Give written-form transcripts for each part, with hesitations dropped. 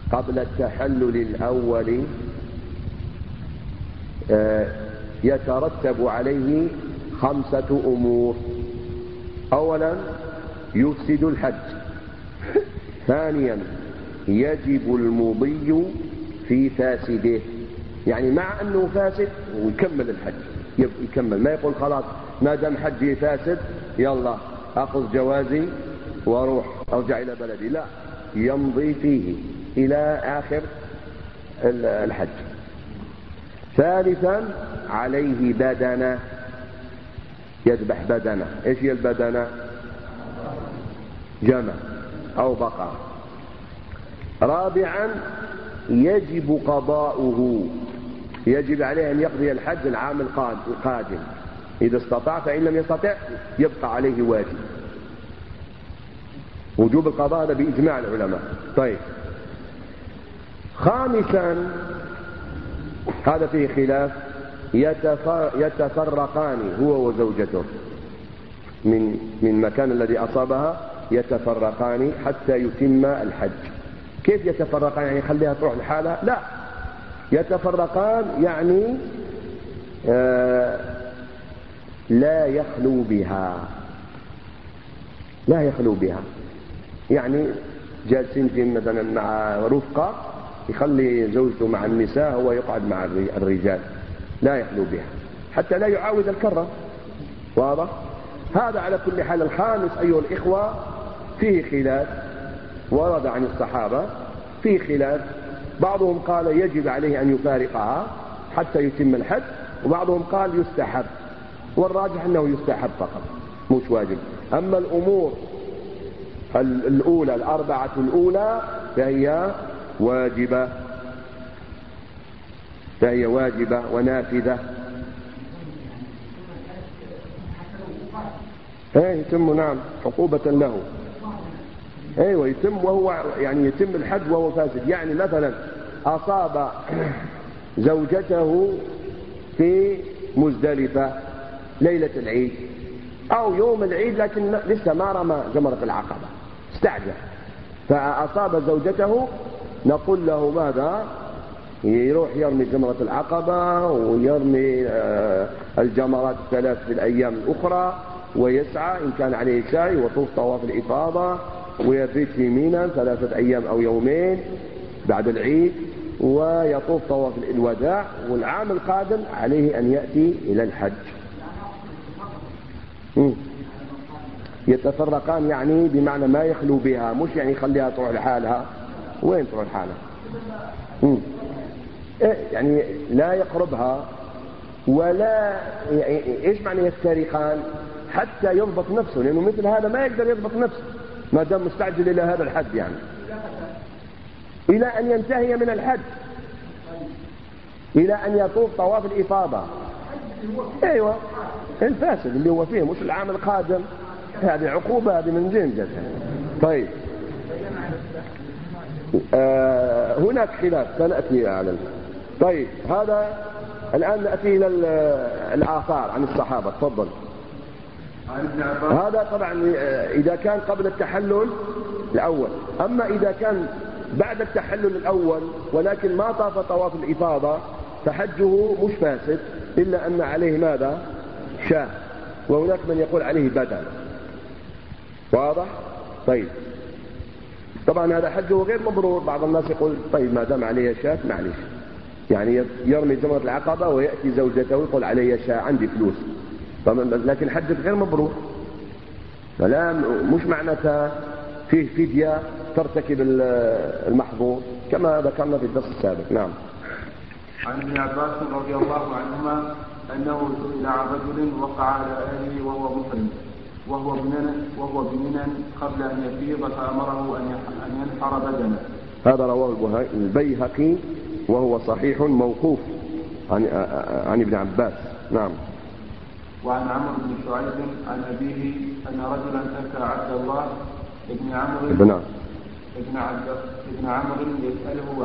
قبل التحلل الأول يترتب عليه 5 أمور. أولا يفسد الحج. ثانيا يجب المضي في فاسده، يعني مع أنه فاسد ويكمل الحج، يكمل، ما يقول خلاص ما دام حجي فاسد يلا أخذ جوازي وأروح أرجع إلى بلدي، لا، يمضي فيه إلى آخر الحج. ثالثا عليه بدنة، يذبح بدنة. إيش هي البدنة؟ جمل أو بقرة. رابعا يجب قضاؤه، يجب عليه أن يقضي الحج العام القادم إذا استطاع، فإن لم يستطع يبقى عليه واجب. وجوب القضاء هذا بإجماع العلماء. طيب، خامسا هذا فيه خلاف، يتفرقان هو وزوجته من مكان الذي أصابها، يتفرقان حتى يتم الحج. كيف يتفرقان؟ يعني يخليها تروح لحالها؟ لا، يتفرقان يعني لا يخلو بها، لا يخلو بها، يعني جالسين في مثلا مع رفقة يخلي زوجته مع النساء، هو يقعد مع الرجال، لا يخلو بها حتى لا يعاود الكرة. واضح؟ هذا على كل حال. الخامس أيها الإخوة فيه خلاف، ورد عن الصحابة فيه خلاف. بعضهم قال يجب عليه أن يفارقها حتى يتم الحج، وبعضهم قال يستحب، والراجح أنه يستحب فقط مش واجب. أما الأمور الأولى، الأربعة الأولى، فهي واجبة، فهي واجبة ونافذة. يتم، نعم، عقوبة له. ايوه يتم، وهو يعني يتم الحج وهو فاسد. يعني مثلا أصاب زوجته في مزدلفة ليلة العيد أو يوم العيد، لكن لسه ما رمى جمرة العقبة، استعجل فأصاب زوجته، نقول له ماذا؟ يروح يرمي جمرة العقبة ويرمي الجمرات 3 في الأيام الأخرى، ويسعى إن كان عليه سعي، وطوف طواف الإفاضة، ويبيت في منى 3 أيام أو يومين بعد العيد، ويطوف طواف الوداع، والعام القادم عليه أن يأتي إلى الحج. يتفرقان يعني بمعنى ما يخلو بها، مش يعني يخليها تروح لحالها. وين تروح لحالها؟ يعني لا يقربها، ولا ايش معنى يفترقان؟ حتى يضبط نفسه، لأنه مثل هذا ما يقدر يضبط نفسه ما دام مستعجل إلى هذا الحد، يعني إلى أن ينتهي من الحج، إلى أن يطوف طواف الإفاضة. أيوة، الفاسد اللي هو فيه، مش العام القادم. هذه عقوبة، هذه من جنجة. طيب، هناك خلاف سنأتي على. طيب، هذا الآن نأتي إلى الآثار عن الصحابة. تفضل. هذا طبعا إذا كان قبل التحلل الأول. أما إذا كان بعد التحلل الأول ولكن ما طاف طواف الإفاضة، فحجه مش فاسد، إلا أن عليه ماذا؟ شاة، وهناك من يقول عليه بدل. واضح؟ طيب، طبعا هذا حجه غير مبرور. بعض الناس يقول طيب ما دام عليه شاة معلش، يعني يرمي جمرة العقبة ويأتي زوجته ويقول عليه شاة، عندي فلوس، لكن حجك غير مبرور. فلا، مش معناتها فيه فدية ترتكب المحظور كما ذكرنا في الدرس السابق. نعم. عن ابن عباس رضي الله عنهما أنه سئل عن رجل وقع على أهله وهو محرم وهو بمنى قبل أن يفيض، فأمره أن ينحر بدنه. هذا رواه البيهقي وهو صحيح موقوف عن ابن عباس. نعم. وعن عمرو بن شعيب عن أبيه أن رجلا أتى عبد الله ابن عمرو يسأله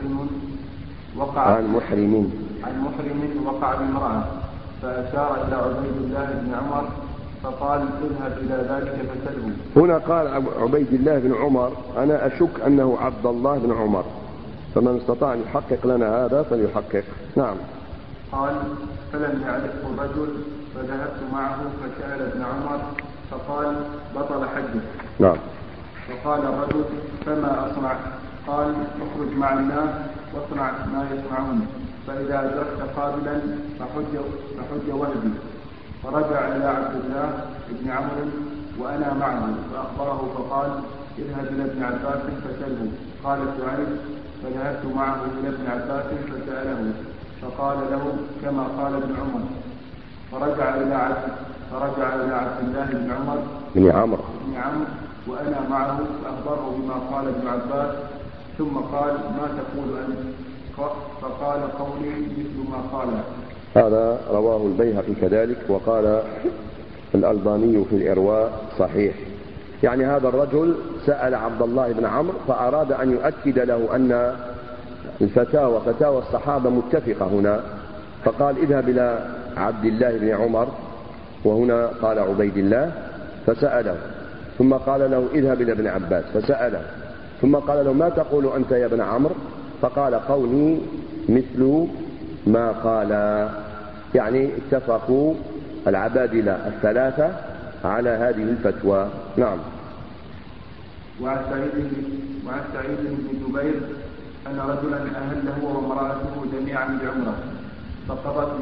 عن محرم وقع بامرأة، فأشار إلى عبيد الله بن عمر فقال اذهب إلى ذلك فسله. هنا قال عبيد الله بن عمر، أنا أشك أنه عبد الله بن عمر، فمن استطاع أن يحقق لنا هذا فليحقق. نعم. قال فلم يعرفه الرجل فذهبت معه فسأل ابن عمر فقال بطل حجه. نعم. فقال الرجل فما أصنع؟ قال اخرج مع الناس واصنع ما يصنعون، فإذا أدركت قابلا فحج وهدي. فرجع إلى عبد الله بن عمرو وأنا معه فأخبره فقال اذهب إلى ابن عباس فسأله. قال سعيد فذهبت معه إلى ابن عباس فسأله فقال له كما قال ابن عمر. فرجع إلى عبد الله بن عمر بن عمرو وأنا معه فأخبره بما قال ابن عباس، ثم قال ما تقول أنت؟ فقال قولي مثل ما قال. هذا رواه البيهقي كذلك، وقال الألباني في الإرواء صحيح. يعني هذا الرجل سأل عبد الله بن عمرو فأراد أن يؤكد له أن فتاوى الصحابة متفقة هنا، فقال اذهب إلى عبد الله بن عمر، وهنا قال عبيد الله، فسأله، ثم قال له اذهب إلى ابن عباس فسأله، ثم قال له ما تقول أنت يا ابن عمرو؟ فقال قولي مثل ما قال. يعني اتفقوا العبادلة الثلاثة على هذه الفتوى. نعم. وعن سعيد بن جبير أن رجلا أهل هو وامرأته جميعا بعمرة فقضت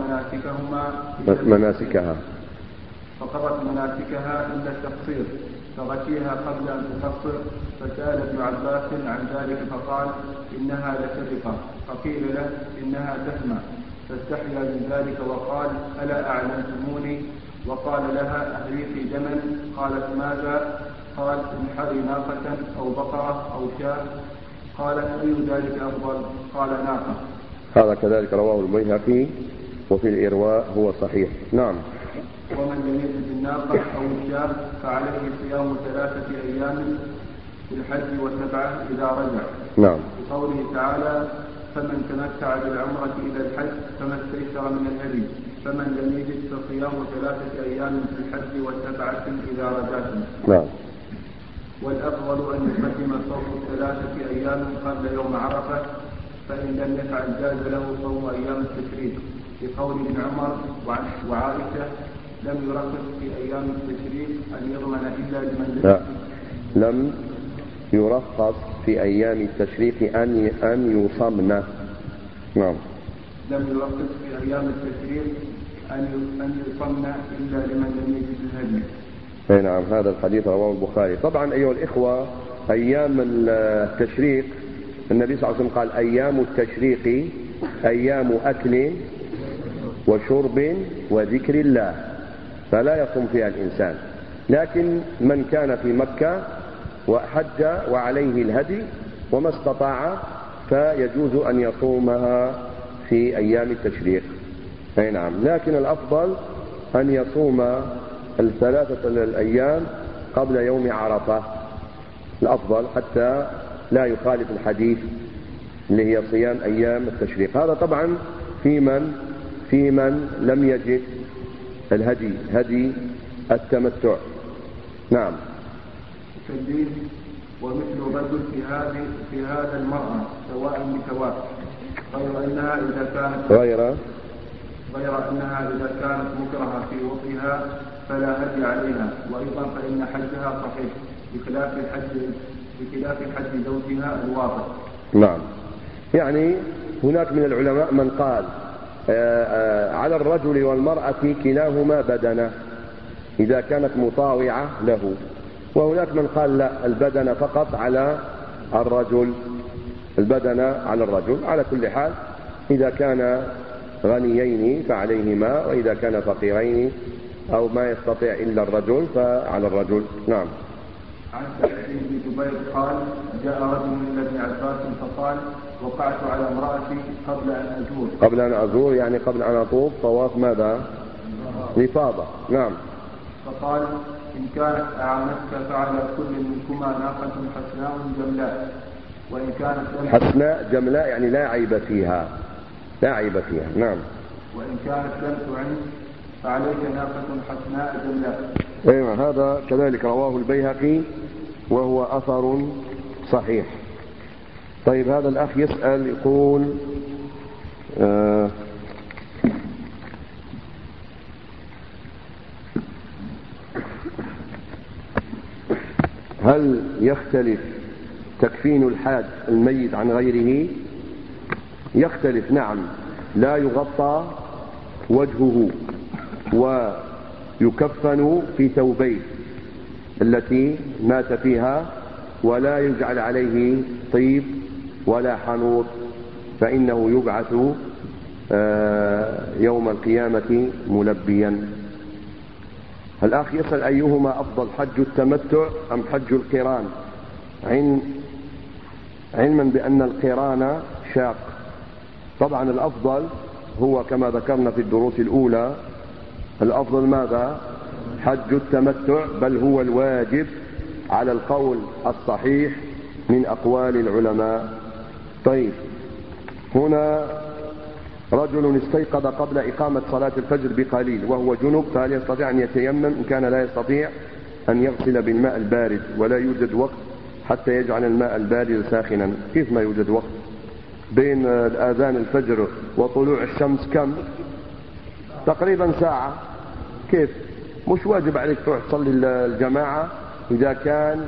مناسكها إلا التقصير، فغشيها قبل أن تقصر، فسأل ابن عباس عن ذلك فقال إنها لسرقة، فقيل له إنها تهمة، فاستحيا من ذلك وقال ألا أعلمتموني؟ وقال لها أهريقي دما. قالت ماذا؟ قال انحري ناقة أو بقرة أو شاة. قالت أي ذلك أفضل؟ قال ناقة. هذا كذلك رواه البيهقي وفي الإرواء هو صحيح. نعم. ومن لم يجد الناقة أو الشاة فعليه صيام 3 أيام في الحج و7 إذا رجع. نعم. بقوله تعالى فمن تمتع بالعمرة إلى الحج فما استيسر من الهدي، فمن لم يجد فصيام 3 أيام في الحج و7 إذا رجعتم. نعم. والأفضل أن يقدم صوم 3 أيام قبل يوم عرفة، فإن لم يفعل جاز له صوم أيام التشريق، بقول ابن عمر وعائشة لم يرخص في أيام التشريق أن يضمن إلا لمن لم يرخص في أيام التشريق أن يصمن. نعم. لم يرخص في أيام التشريق أن يصمن إلا لمن لم يجد الهدي. نعم. هذا الحديث رواه البخاري. طبعا أيها الإخوة، أيام التشريق النبي صلى الله عليه وسلم قال أيام التشريق أيام أكل وشرب وذكر الله، فلا يصوم فيها الإنسان. لكن من كان في مكة وحج وعليه الهدي وما استطاع فيجوز أن يصومها في أيام التشريق. نعم. لكن الأفضل أن يصوم 3 الأيام قبل يوم عرفة، الأفضل حتى لا يخالف الحديث اللي هي صيام أيام التشريق. هذا طبعا في من لم يجد الهدي، هدي التمتع. نعم. تنبيه: ومثل الرجل في هذا المرأة سواء بسواء، غير أنها إذا كانت مكرهة في وطئها فلا هدي عليها، وأيضا فإن حجها صحيح بخلاف حج زوجها الواقع. نعم. يعني هناك من العلماء من قال على الرجل والمرأة كلاهما بدنة إذا كانت مطاوعة له، وهناك من قال لا، البدنة فقط على الرجل، على كل حال إذا كان غنيين فعليهما، وإذا كان فقيرين أو ما يستطيع إلا الرجل فعلى الرجل. نعم. عن سعيد بن جبير قال جاء رجل إلى ابن عباس فقال وقعت على امرأتي قبل أن أزور، يعني قبل أن أطوف طواف ماذا؟ الإفاضة. نعم. فقال إن كانت أعانتك فعلى كل منكما ناقة حسناء جملاء، وإن كانت حسناء جملاء يعني لا عيب فيها. نعم. وإن كانت لم تعن فعليك ناقة حسناء جملاء. أيوة. هذا كذلك رواه البيهقي وهو أثر صحيح. طيب هذا الأخ يسأل يقول هل يختلف تكفين الحاج الميت عن غيره؟ يختلف، نعم. لا يغطى وجهه ويكفن في ثوبيه التي مات فيها، ولا يجعل عليه طيب ولا حنوط، فإنه يبعث يوم القيامة ملبيا. الأخ يسأل أيهما أفضل، حج التمتع أم حج القران؟ علما بأن القران شاق. طبعا الأفضل هو كما ذكرنا في الدروس الأولى، الأفضل ماذا؟ حج التمتع، بل هو الواجب على القول الصحيح من أقوال العلماء. طيب، هنا رجل استيقظ قبل إقامة صلاة الفجر بقليل وهو جنب، فهل يستطيع أن يتيمم إن كان لا يستطيع أن يغسل بالماء البارد ولا يوجد وقت حتى يجعل الماء البارد ساخنا؟ كيف ما يوجد وقت؟ بين آذان الفجر وطلوع الشمس كم؟ تقريبا ساعة. كيف؟ مش واجب عليك تروح تصلي الجماعة إذا كان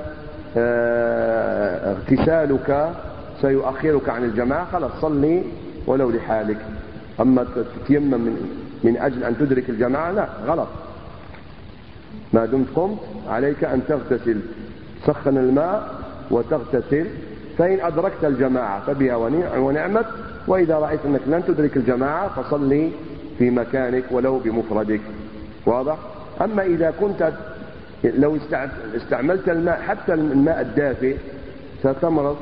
اغتسالك سيؤخرك عن الجماعة، خلاص صلي ولو لحالك. أما تتيمم من أجل أن تدرك الجماعة، لا، غلط. ما دمت قمت عليك أن تغتسل، سخن الماء وتغتسل، فإن أدركت الجماعة فبها ونعمت، وإذا رأيت أنك لن تدرك الجماعة فصلي في مكانك ولو بمفردك. واضح؟ أما إذا كنت لو استعملت الماء حتى الماء الدافئ ستمرض،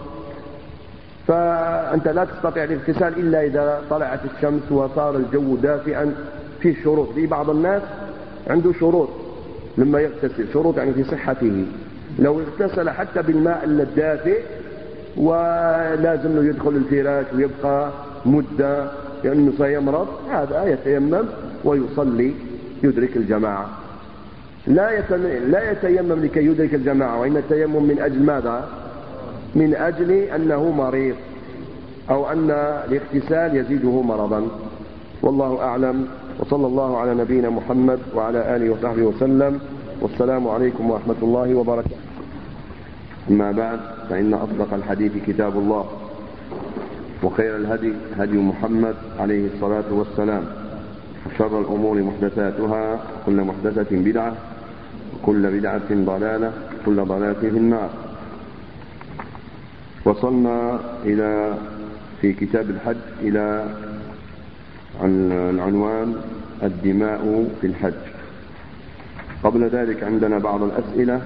فأنت لا تستطيع الاغتسال إلا إذا طلعت الشمس وصار الجو دافئا. في شروط، في بعض الناس عنده شروط لما يغتسل، شروط يعني في صحته. لو اغتسل حتى بالماء الدافئ ولازم له يدخل الفراش ويبقى مدة لأنه سيمرض، هذا يتيمم ويصلي يدرك الجماعة. لا يتيمم لكي يدرك الجماعة، وإن التيمم من أجل ماذا؟ من أجل أنه مريض أو أن الاغتسال يزيده مرضا. والله أعلم، وصلى الله على نبينا محمد وعلى آله وصحبه وسلم، والسلام عليكم ورحمة الله وبركاته. أما بعد، فإن أصدق الحديث كتاب الله، وخير الهدي هدي محمد عليه الصلاة والسلام، وشر الأمور محدثاتها، وكل محدثة بدعة، وكل بدعة ضلالة، وكل ضلالة في النار. وصلنا في كتاب الحج إلى العنوان الدماء في الحج. قبل ذلك عندنا بعض الأسئلة.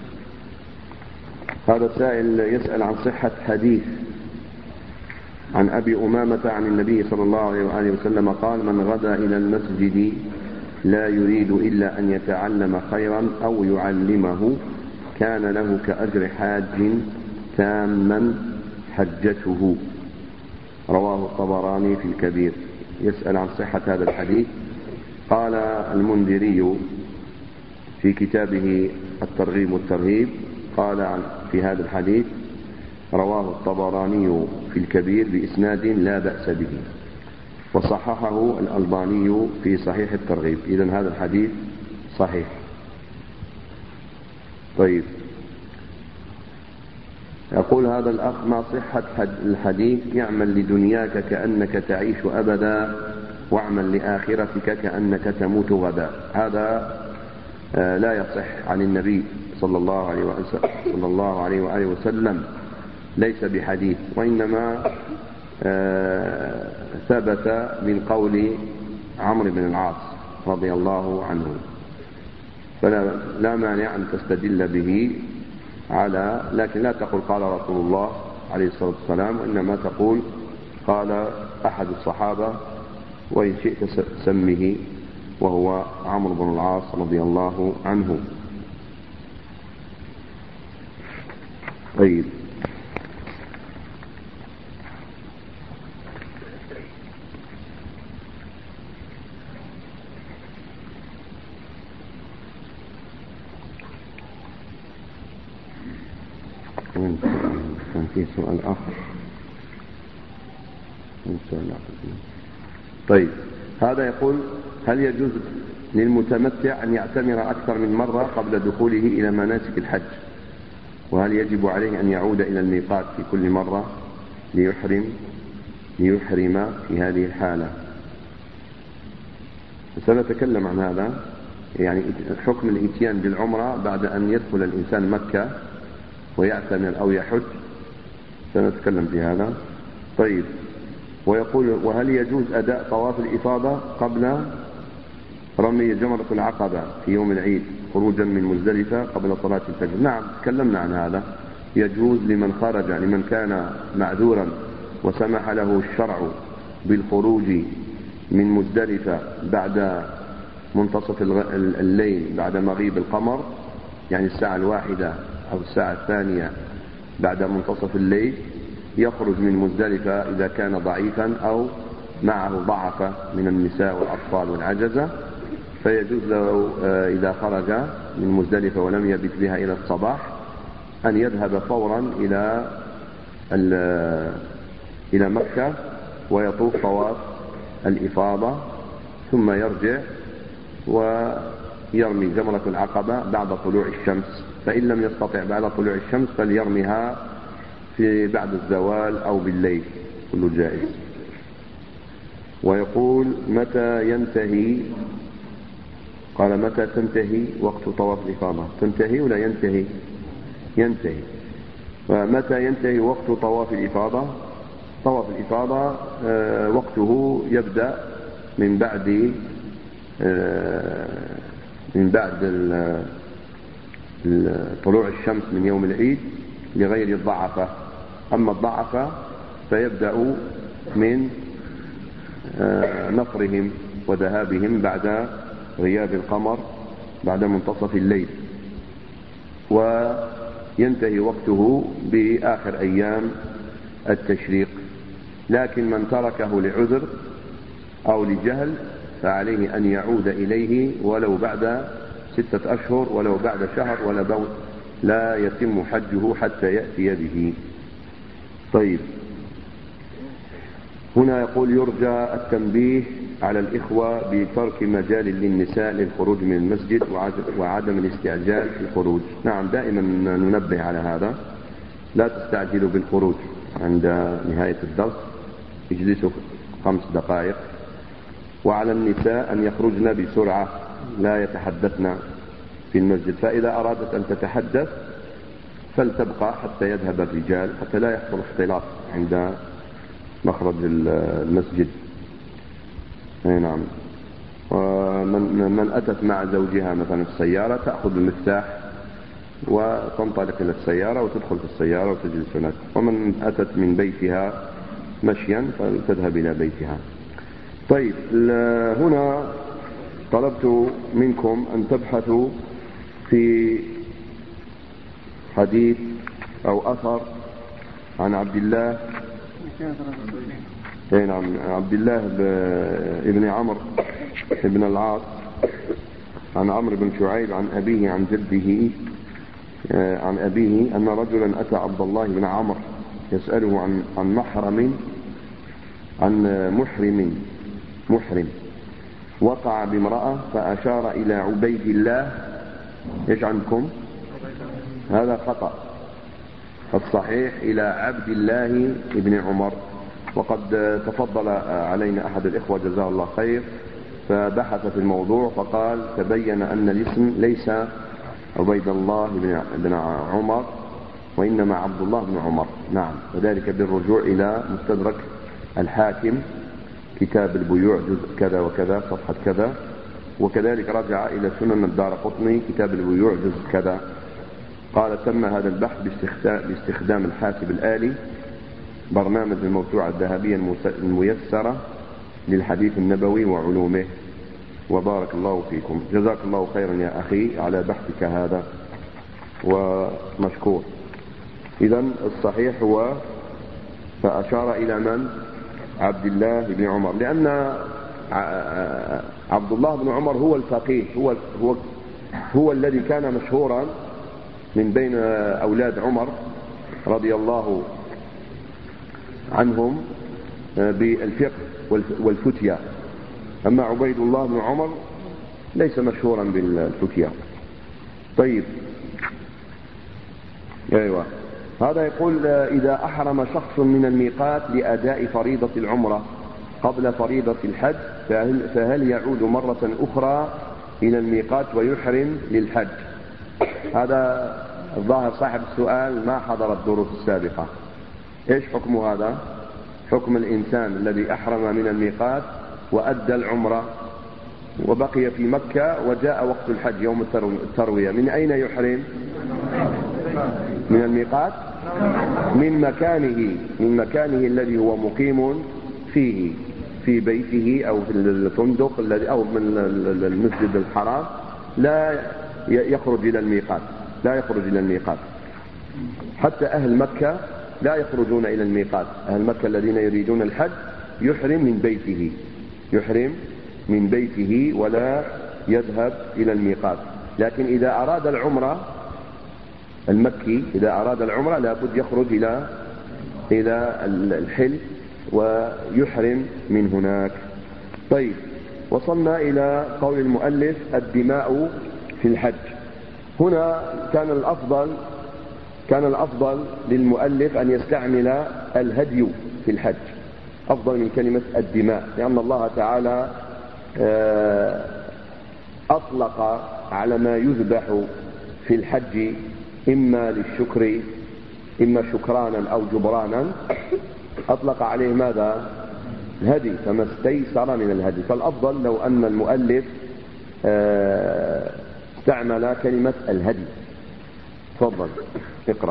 هذا السائل يسأل عن صحة حديث عن أبي أمامة عن النبي صلى الله عليه وآله وسلم قال: من غدا إلى المسجد لا يريد إلا أن يتعلم خيرا أو يعلمه كان له كأجر حاج تاما حجته. رواه الطبراني في الكبير. يسأل عن صحة هذا الحديث. قال المنذري في كتابه الترغيب والترهيب، قال في هذا الحديث: رواه الطبراني في الكبير بإسناد لا بأس به، وصححه الألباني في صحيح الترغيب. إذن هذا الحديث صحيح. طيب، يقول هذا الأخ: ما صحة الحديث اعمل لدنياك كأنك تعيش أبدا، واعمل لآخرتك كأنك تموت غدا. هذا لا يصح عن النبي صلى الله عليه وآله وسلم، ليس بحديث، وإنما ثبت من قول عمرو بن العاص رضي الله عنه، فلا مانع أن تستدل به لكن لا تقول قال رسول الله عليه الصلاة والسلام، وإنما تقول قال أحد الصحابة، وإن شئت سمه، وهو عمرو بن العاص رضي الله عنه. طيب، كان في سؤال آخر. طيب، هذا يقول: هل يجوز للمتمتع أن يعتمر أكثر من مرة قبل دخوله إلى مناسك الحج؟ وهل يجب عليه أن يعود إلى الميقات في كل مرة ليحرم في هذه الحالة؟ سنتكلم عن هذا، يعني حكم الإتيان بالعمرة بعد أن يدخل الإنسان مكة ويعتمر أو يحج، سنتكلم في هذا. طيب، ويقول: وهل يجوز أداء طواف الإفاضة قبل رمي جمرة العقبة في يوم العيد خروجا من مزدلفة قبل صلاة الفجر؟ نعم، تكلمنا عن هذا. يجوز لمن خرج، لمن كان معذورا وسمح له الشرع بالخروج من مزدلفة بعد منتصف الليل، بعد مغيب القمر، يعني الساعة 1 أو الساعة 2 بعد منتصف الليل، يخرج من مزدلفة إذا كان ضعيفا أو معه ضعفة من النساء والأطفال والعجزة، فيجوز له إذا خرج من مزدلفة ولم يبت بها إلى الصباح أن يذهب فورا إلى مكة ويطوف طواف الإفاضة، ثم يرجع ويرمي جمرة العقبة بعد طلوع الشمس. فإن لم يستطع بعد طلوع الشمس فليرميها بعد الزوال أو بالليل، كله جائز. ويقول: متى ينتهي؟ قال: متى تنتهي وقت طواف الإفاضة؟ تنتهي ولا ينتهي؟ ينتهي. ومتى ينتهي وقت طواف الإفاضة؟ طواف الإفاضة وقته يبدأ من بعد طلوع الشمس من يوم العيد لغير الضعفة. أما الضعفة فيبدأ من نفرهم وذهابهم بعد غياب القمر بعد منتصف الليل، وينتهي وقته بآخر أيام التشريق. لكن من تركه لعذر أو لجهل فعليه أن يعود إليه ولو بعد 6 أشهر، ولو بعد شهر، لا يتم حجه حتى يأتي به. طيب، هنا يقول: يرجى التنبيه على الإخوة بترك مجال للنساء للخروج من المسجد وعدم الاستعجال في الخروج. نعم، دائما ننبه على هذا، لا تستعجلوا بالخروج. عند نهاية الدرس اجلسوا 5 دقائق. وعلى النساء أن يخرجن بسرعة، لا يتحدثن في المسجد، فإذا أرادت أن تتحدث فلتبقى حتى يذهب الرجال، حتى لا يحصل اختلاط عند مخرج المسجد. نعم. من أتت مع زوجها مثلا في السيارة تأخذ المفتاح وتنطلق إلى السيارة وتدخل في السيارة وتجلس هناك. ومن أتت من بيتها مشيا فلتذهب إلى بيتها. طيب، هنا طلبت منكم أن تبحثوا في حديث أو أثر عن عبد الله عبد الله ابن عمرو بن العاص عن عمرو بن شعيب عن أبيه عن جده عن أبيه أن رجلا أتى عبد الله بن عمرو يسأله عن محرم وقع بامرأة فأشار إلى عبيد الله. إيش عندكم؟ هذا خطأ، الصحيح إلى عبد الله بن عمر. وقد تفضل علينا أحد الإخوة جزاه الله خير فبحث في الموضوع فقال: تبين أن الاسم ليس عبيد الله بن عمر وإنما عبد الله بن عمر. نعم، وذلك بالرجوع إلى مستدرك الحاكم كتاب البيوع جزء كذا وكذا صفحة كذا، وكذلك رجع إلى سنن الدارقطني كتاب البيوع جزء كذا. قال: تم هذا البحث باستخدام الحاسب الآلي، برنامج الموسوعة الذهبية الميسرة للحديث النبوي وعلومه. وبارك الله فيكم، جزاك الله خيرا يا أخي على بحثك هذا ومشكور. إذن الصحيح هو فأشار إلى من؟ عبد الله بن عمر، لأن عبد الله بن عمر هو الفقيه، هو الذي كان مشهورا من بين أولاد عمر رضي الله عنهم بالفقه والفتيا. أما عبيد الله بن عمر ليس مشهورا بالفتيا. طيب، أيوة، هذا يقول إذا أحرم شخص من الميقات لأداء فريضة العمرة قبل فريضة الحج فهل يعود مرة أخرى إلى الميقات ويحرم للحج؟ هذا الظاهر صاحب السؤال ما حضر الدروس السابقة. إيش حكم هذا؟ حكم الإنسان الذي أحرم من الميقات وأدى العمرة وبقي في مكة وجاء وقت الحج يوم التروية، من أين يحرم؟ من الميقات؟ من مكانه الذي هو مقيم فيه، في بيته أو في الفندق الذي أو من المسجد الحرام، لا يخرج إلى الميقات، لا يخرج إلى الميقات. حتى أهل مكة لا يخرجون إلى الميقات. أهل مكة الذين يريدون الحج يحرم من بيته ولا يذهب إلى الميقات. لكن إذا أراد العمرة المكي، إذا أراد العمرة لابد يخرج إلى الحل ويحرم من هناك. طيب، وصلنا إلى قول المؤلف الدماء في الحج. هنا كان الأفضل للمؤلف أن يستعمل الهدي في الحج أفضل من كلمة الدماء، لأن الله تعالى أطلق على ما يذبح في الحج إما للشكر إما شكرانا أو جبرانا، أطلق عليه ماذا؟ الهدي، فما استيسر من الهدي. فالأفضل لو أن المؤلف استعمل كلمة الهدي. تفضل اقرأ.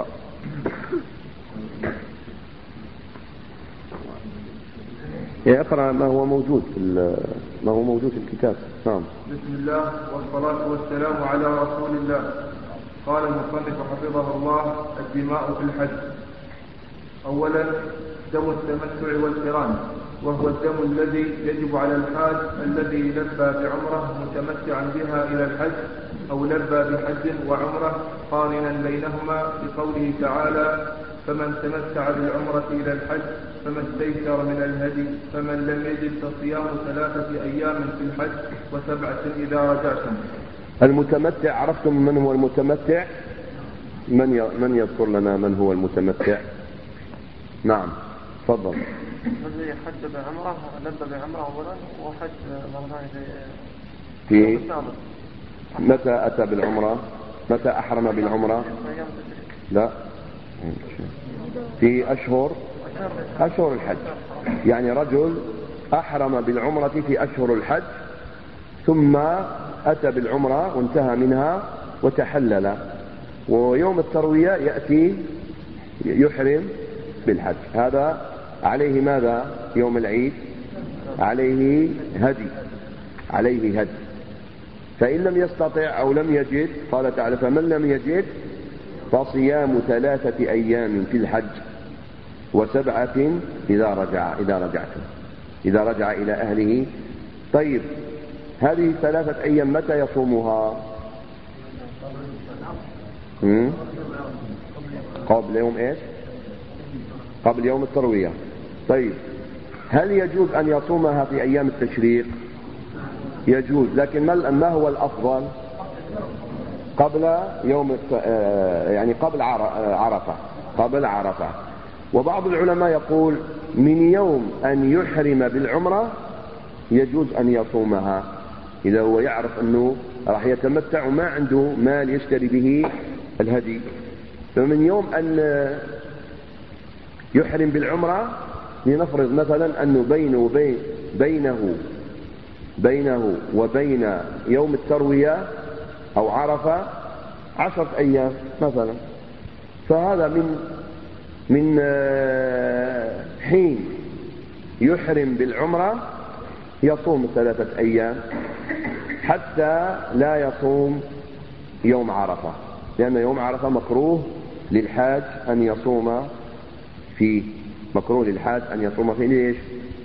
اقرأ ما هو موجود في الكتاب. نعم. بسم الله والصلاة والسلام على رسول الله. قال المصنف حفظه الله: الدماء في الحج. أولا، دم التمتع والقران، وهو الدم الذي يجب على الحاج الذي لبى بعمره متمتعا بها إلى الحج، أو لبى بحج وعمره قارنا بينهما، لقوله تعالى: فمن تمتع بالعمرة إلى الحج فما استيسر من الهدي، فمن لم يجد فصيام 3 أيام في الحج و7 إذا رجعتم. المتمتع، عرفتم من هو المتمتع؟ من يذكر لنا من هو المتمتع؟ نعم، تفضل. الذي حج بعمره، لبى بعمره أولا وحج مرتين في متى أتى بالعمرة؟ متى أحرم بالعمرة؟ لا، في أشهر الحج. يعني رجل أحرم بالعمرة في أشهر الحج ثم أتى بالعمرة وانتهى منها وتحلل، ويوم التروية يأتي يحرم بالحج. هذا عليه ماذا؟ يوم العيد عليه هدي. فإن لم يستطع أو لم يجد، قال تعالى: فمن لم يجد فصيام 3 أيام في الحج و7 إذا رجع إلى أهله. طيب، هذه 3 أيام متى يصومها؟ قبل يوم إيش؟ قبل يوم التروية. طيب، هل يجوز أن يصومها في أيام التشريق؟ يجوز، لكن ما هو الأفضل؟ قبل يوم يعني قبل عرفة. وبعض العلماء يقول من يوم أن يحرم بالعمرة يجوز أن يصومها، إذا هو يعرف أنه راح يتمتع وما عنده مال يشتري به الهدي. فمن يوم أن يحرم بالعمرة، لنفرض مثلا أنه بينه وبين يوم التروية أو عرفة 10 أيام مثلا، فهذا من حين يحرم بالعمرة يصوم 3 أيام حتى لا يصوم يوم عرفة، لأن يوم عرفة مكروه للحاج أن يصوم فيه. ليش؟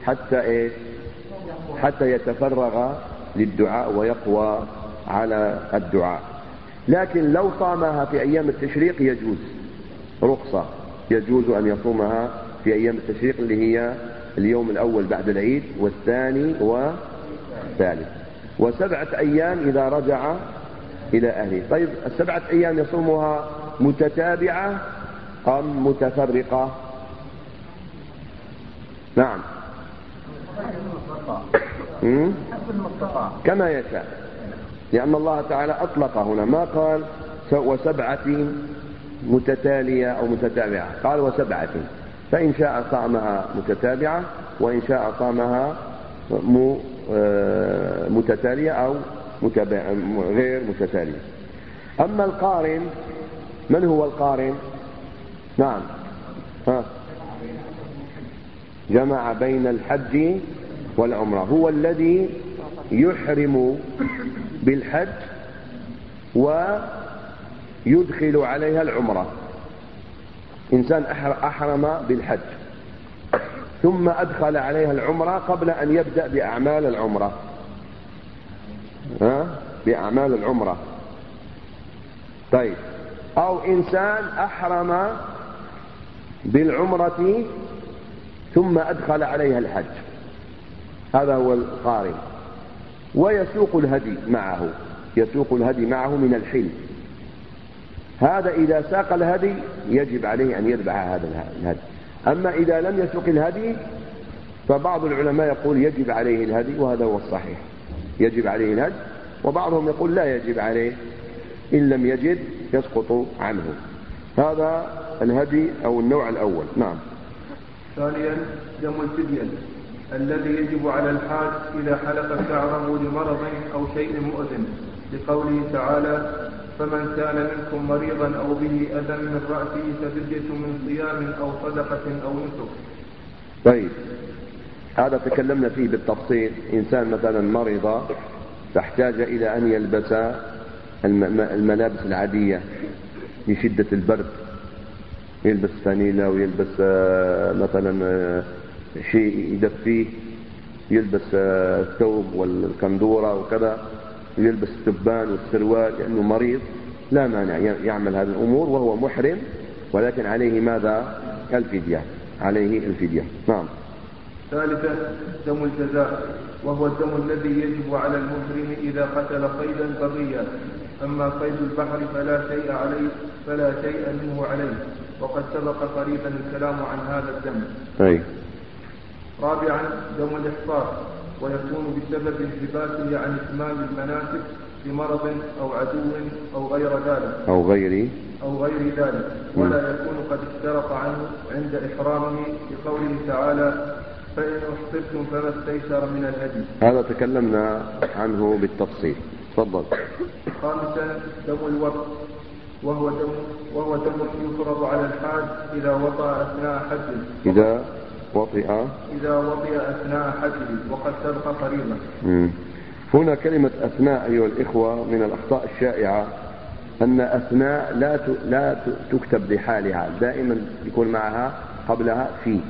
حتى يتفرغ للدعاء ويقوى على الدعاء. لكن لو صامها في أيام التشريق يجوز، رخصة، يجوز أن يصومها في أيام التشريق اللي هي اليوم الأول بعد العيد والثاني والثالث، و7 أيام إذا رجع إلى أهله. طيب 7 أيام يصومها متتابعة أم متفرقة؟ نعم كما يشاء، لأن الله تعالى أطلق هنا، ما قال و7 متتالية أو متتابعة، قال و7، فإن شاء صامها متتابعة وإن شاء صامها متتالية أو غير متتالية. أما القارن، من هو القارن؟ نعم جمع بين الحج والعمرة، هو الذي يحرم بالحج ويدخل عليها العمرة. إنسان أحرم بالحج ثم أدخل عليها العمرة قبل أن يبدأ بأعمال العمرة، بأعمال العمرة. طيب، أو إنسان أحرم بالعمرة ثم أدخل عليها الحج، هذا هو القارن. ويسوق الهدي معه، يسوق الهدي معه من الحل، هذا إذا ساق الهدي يجب عليه أن يذبح هذا الهدي. أما إذا لم يسوق الهدي فبعض العلماء يقول يجب عليه الهدي، وهذا هو الصحيح، يجب عليه الهدي، وبعضهم يقول لا يجب عليه، إن لم يجد يسقط عنه. هذا الهدي أو النوع الأول. نعم. ثانيا دم الفدية الذي يجب على الحاج إذا حلق شعره لمرض أو شيء مؤذن، لقوله تعالى: فمن كان منكم مريضا أو به أذى من رأسه ففدية من صيام أو صدقة أو نسك. طيب، هذا تكلمنا فيه بالتفصيل. إنسان مثلا مريض فاحتاج إلى أن يلبس الملابس العادية لشدة البرد، يلبس فانيلا ويلبس مثلا شيء يدفيه، يلبس الثوب والكندورة وكذا، يلبس التبان والسروال لأنه مريض، لا مانع يعمل هذه الأمور وهو محرم، ولكن عليه ماذا؟ الفدية، عليه الفدية. نعم. ثالثا دم الجزاء، وهو الدم الذي يجب على المحرم إذا قتل صيدا بريا، أما صيد البحر فلا شيء منه عليه، وقد سبق قريبا الكلام عن هذا الدم. رابعا دم الإحصار، ويكون بسبب انحباسه عن إتمام المناسك بمرض أو عدو أو غير ذلك، ولا يكون قد اشترط عنه عند إحرامه، لقوله تعالى: فإن أحصرتم فما استيسر من الهدي. هذا تكلمنا عنه بالتفصيل. تفضل. خامسا دم الوطء، وهو دم يفرض على الحاج إذا وطأ أثناء حجه. إذا وطئ أثناء حجه، وقد سبق قريبا. هنا كلمة أثناء أيها الإخوة من الأخطاء الشائعة، أن أثناء لا تكتب لحالها، دائما يكون معها قبلها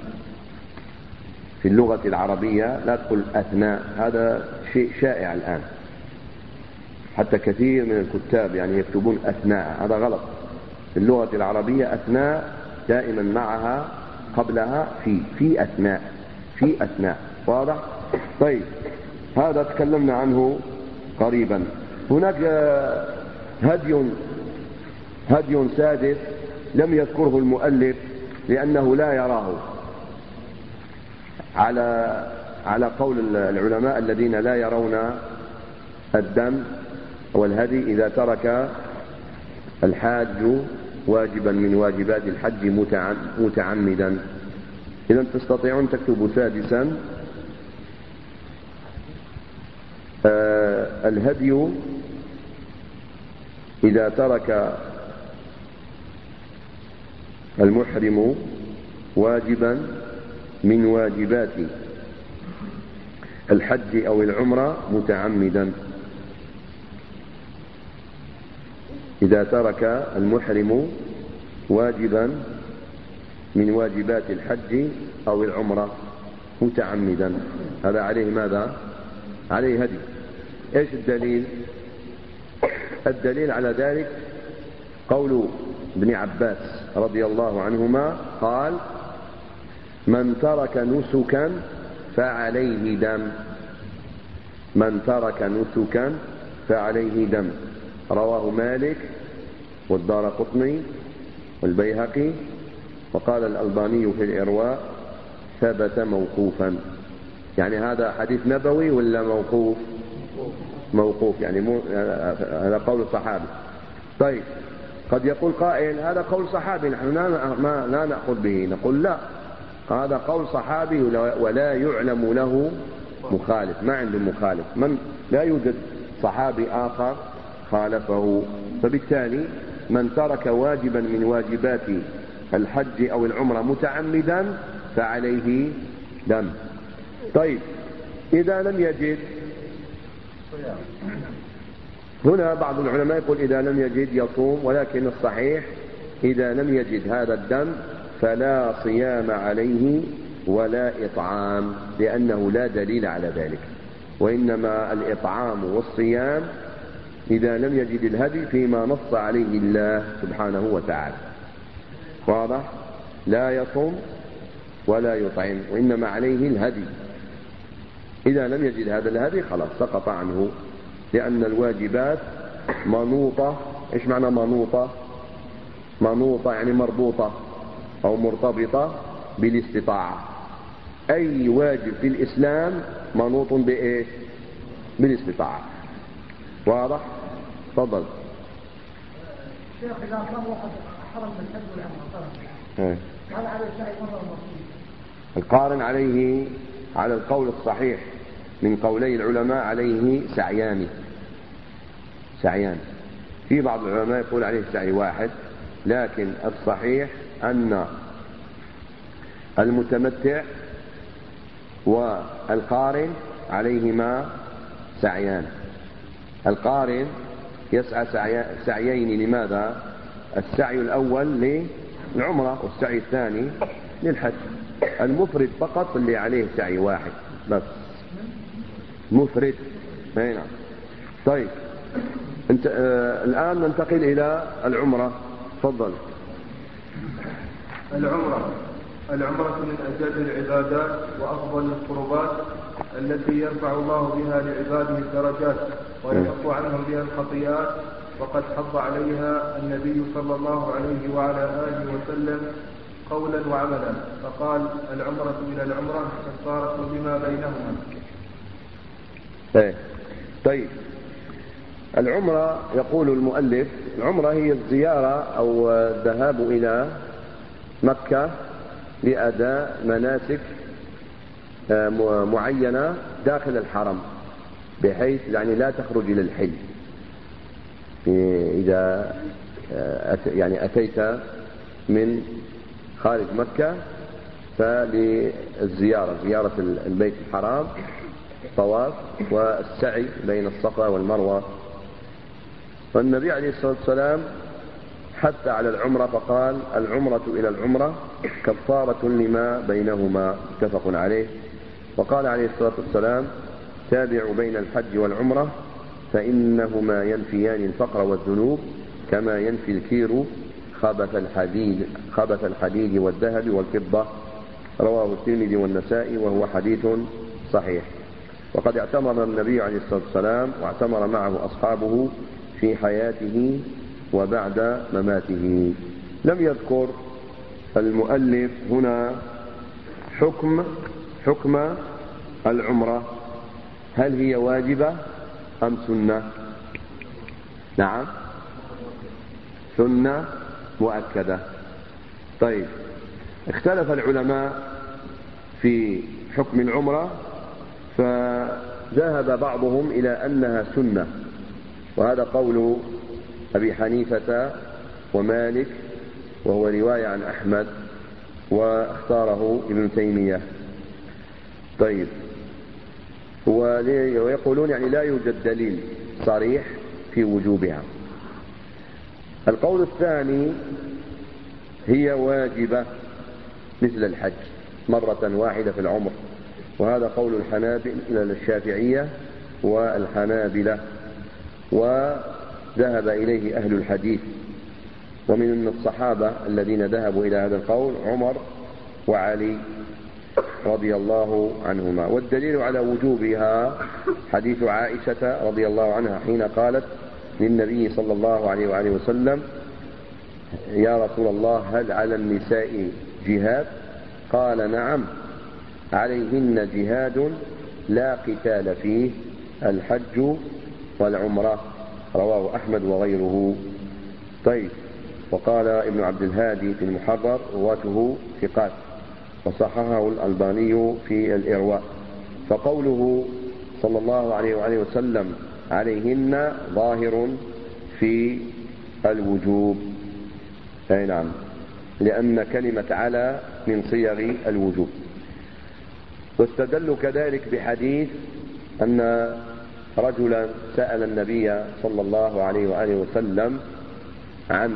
في اللغة العربية لا تقول أثناء، هذا شيء شائع الآن، حتى كثير من الكتاب يعني يكتبون أثناء، هذا غلط. في اللغة العربية أثناء دائما معها قبلها في أثناء. واضح؟ طيب، هذا تكلمنا عنه قريبا. هناك هدي سادس لم يذكره المؤلف لأنه لا يراه، على قول العلماء الذين لا يرون الدم والهدي إذا ترك الحاج واجبا من واجبات الحج متعمدا. إذا تستطيعون تكتبوا سادسا الهدي إذا ترك المحرم واجبا من واجبات الحج أو العمرة متعمدا. إذا ترك المحرم واجبا من واجبات الحج أو العمرة متعمدا، هذا عليه ماذا؟ عليه هدي. إيش الدليل؟ الدليل على ذلك قول ابن عباس رضي الله عنهما قال: من ترك نسكا فعليه دم. من ترك نسكا فعليه دم. رواه مالك والدارقطني والبيهقي، وقال الألباني في الإرواء ثبت موقوفا. يعني هذا حديث نبوي ولا موقوف؟ موقوف، يعني هذا قول صحابي. طيب، قد يقول قائل هذا قول صحابي نحن لا نأخذ به. نقول لا، هذا قول صحابي ولا يعلم له مخالف، ما عنده مخالف، لا يوجد صحابي آخر خالفه. فبالتالي من ترك واجبا من واجبات الحج أو العمرة متعمدا فعليه دم. طيب، إذا لم يجد، هنا بعض العلماء يقول إذا لم يجد يصوم، ولكن الصحيح إذا لم يجد هذا الدم فلا صيام عليه ولا إطعام، لأنه لا دليل على ذلك، وإنما الإطعام والصيام إذا لم يجد الهدي فيما نص عليه الله سبحانه وتعالى. واضح؟ لا يصوم ولا يطعم، وإنما عليه الهدي. إذا لم يجد هذا الهدي خلاص سقط عنه، لأن الواجبات منوطة. إيش معنى منوطة؟ منوطة يعني مربوطة أو مرتبطة بالاستطاعة. أي واجب في الإسلام منوط بإيش؟ بالاستطاعة. واضح؟ تفضل. شيخ، إذا كان واحد حرم من الحج والعمرة هل عليه سعي مرة مرتين؟ القارن عليه على القول الصحيح من قولي العلماء عليه سعيان. في بعض العلماء يقول عليه سعي واحد، لكن الصحيح أن المتمتع والقارن عليهما سعيان. القارن يسعى سعيين. لماذا؟ السعي الأول للعمرة والسعي الثاني للحج. المفرد فقط اللي عليه سعي واحد بس، مفرد. نعم. طيب، الآن ننتقل إلى العمرة. تفضل. العمرة من أجل العبادات وأفضل القربات التي يرفع الله بها لعباده الدرجات ويحط عنهم بها الخطيئات، وقد حض عليها النبي صلى الله عليه وعلى آله وسلم قولا وعملا، فقال: العمرة إلى العمرة كفارة لما بينهما. طيب، العمرة يقول المؤلف العمرة هي الزيارة أو الذهاب إلى مكة لأداء مناسك معينة داخل الحرم، بحيث يعني لا تخرج إلى الحل. إذا يعني أتيت من خارج مكة فللزيارة، زيارة البيت الحرام، طواف والسعي بين الصفا والمروة. والنبي عليه الصلاة والسلام حث على العمرة فقال: العمرة إلى العمرة كفارة لما بينهما، متفق عليه. وقال عليه الصلاة والسلام: تابعوا بين الحج والعمرة فإنهما ينفيان الفقر والذنوب كما ينفي الكير خبث الحديد والذهب والفضة. رواه الترمذي والنسائي وهو حديث صحيح. وقد اعتمر النبي عليه الصلاة والسلام واعتمر معه أصحابه في حياته وبعد مماته. لم يذكر المؤلف هنا حكم العمرة، هل هي واجبة أم سنة؟ نعم، سنة مؤكدة. طيب، اختلف العلماء في حكم العمرة، فذهب بعضهم إلى أنها سنة، وهذا قول أبي حنيفة ومالك، وهو رواية عن أحمد، واختاره ابن تيمية. طيب، ويقولون يعني لا يوجد دليل صريح في وجوبها. القول الثاني هي واجبة مثل الحج مرة واحدة في العمر، وهذا قول الشافعية والحنابلة، وذهب إليه أهل الحديث. ومن الصحابة الذين ذهبوا إلى هذا القول عمر وعلي رضي الله عنهما. والدليل على وجوبها حديث عائشة رضي الله عنها حين قالت للنبي صلى الله عليه وآله وسلم: يا رسول الله هل على النساء جهاد؟ قال: نعم، عليهن جهاد لا قتال فيه، الحج والعمرة. رواه أحمد وغيره. طيب. وقال ابن عبد الهادي في المحرر: رواته ثقات، وصححه الألباني في الإرواء. فقوله صلى الله عليه وآله وسلم عليهن ظاهر في الوجوب. أي نعم، لأن كلمة على من صيغ الوجوب. واستدلوا كذلك بحديث أن رجلا سأل النبي صلى الله عليه وآله وسلم عن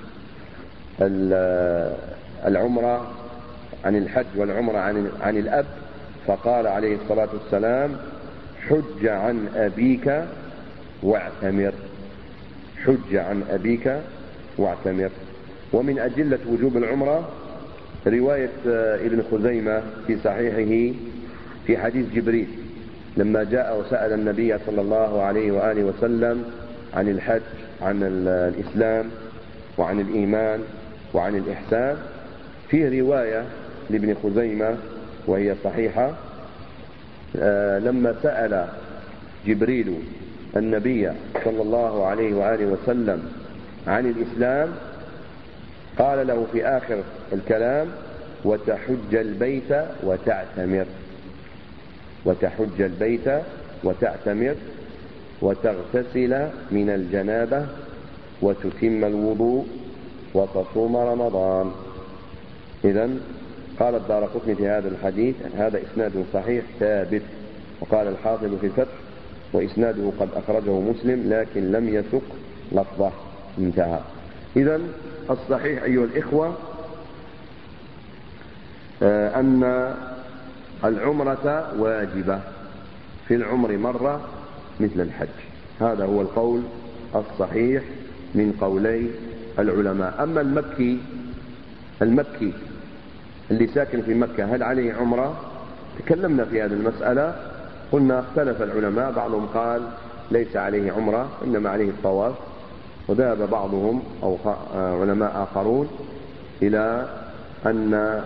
العمرة، عن الحج والعمرة عن الأب، فقال عليه الصلاة والسلام: حج عن أبيك واعتمر، حج عن أبيك واعتمر. ومن أدلة وجوب العمرة رواية ابن خزيمة في صحيحه في حديث جبريل لما جاء وسأل النبي صلى الله عليه وآله وسلم عن الحج، عن الإسلام، وعن الإيمان، وعن الإحسان. في رواية لابن خزيمة وهي صحيحة، لما سأل جبريل النبي صلى الله عليه وآله وسلم عن الإسلام قال له في آخر الكلام: وتحج البيت وتعتمر، وتحج البيت وتعتمر، وتغتسل من الجنابة، وتتم الوضوء، وتصوم رمضان. إذن قال الدارقطني في هذا الحديث: هذا إسناد صحيح ثابت. وقال الحافظ في الفتح: وإسناده قد أخرجه مسلم لكن لم يسق لفظه. انتهى. إذن الصحيح أيها الإخوة أن العمرة واجبة، في العمر مرة مثل الحج. هذا هو القول الصحيح من قولي العلماء. أما المكي اللي ساكن في مكة هل عليه عمرة؟ تكلمنا في هذه المسألة، قلنا اختلف العلماء، بعضهم قال ليس عليه عمرة إنما عليه الطواف، وذهب بعضهم أو علماء آخرون إلى أن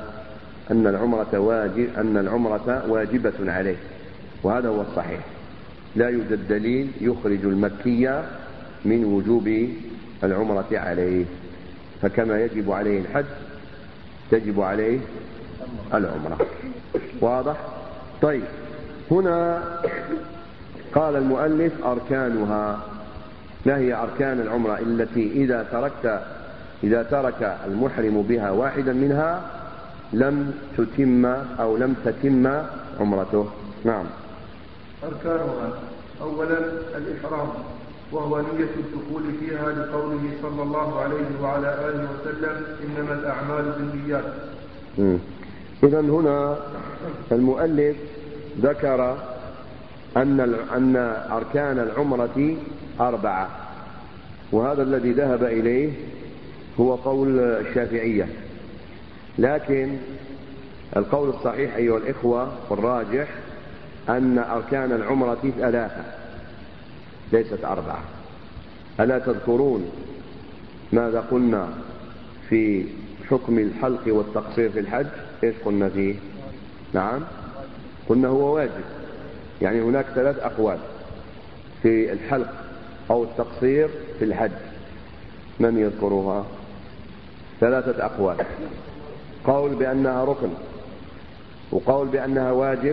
العمرة واجبة عليه، وهذا هو الصحيح. لا يوجد دليل يخرج المكي من وجوب العمرة عليه، فكما يجب عليه الحج تجب عليه العمرة. واضح؟ طيب، هنا قال المؤلف: أركانها. ما هي أركان العمرة التي إذا ترك المحرم بها واحدا منها لم تتم عمرته؟ نعم. أركانها: أولا الإحرام، وهو نية الدخول فيها لقوله صلى الله عليه وعلى آله وسلم: إنما الأعمال بالنيات. إذن هنا المؤلف ذكر أن أركان العمرة 4، وهذا الذي ذهب إليه هو قول الشافعية، لكن القول الصحيح أيها الإخوة والراجح أن أركان العمرة 3 ليست 4. ألا تذكرون ماذا قلنا في حكم الحلق والتقصير في الحج؟ إيش قلنا فيه؟ نعم، قلنا هو واجب. يعني هناك 3 أقوال في الحلق أو التقصير في الحج، من يذكرها؟ 3 أقوال: قول بأنها ركن، وقول بأنها واجب،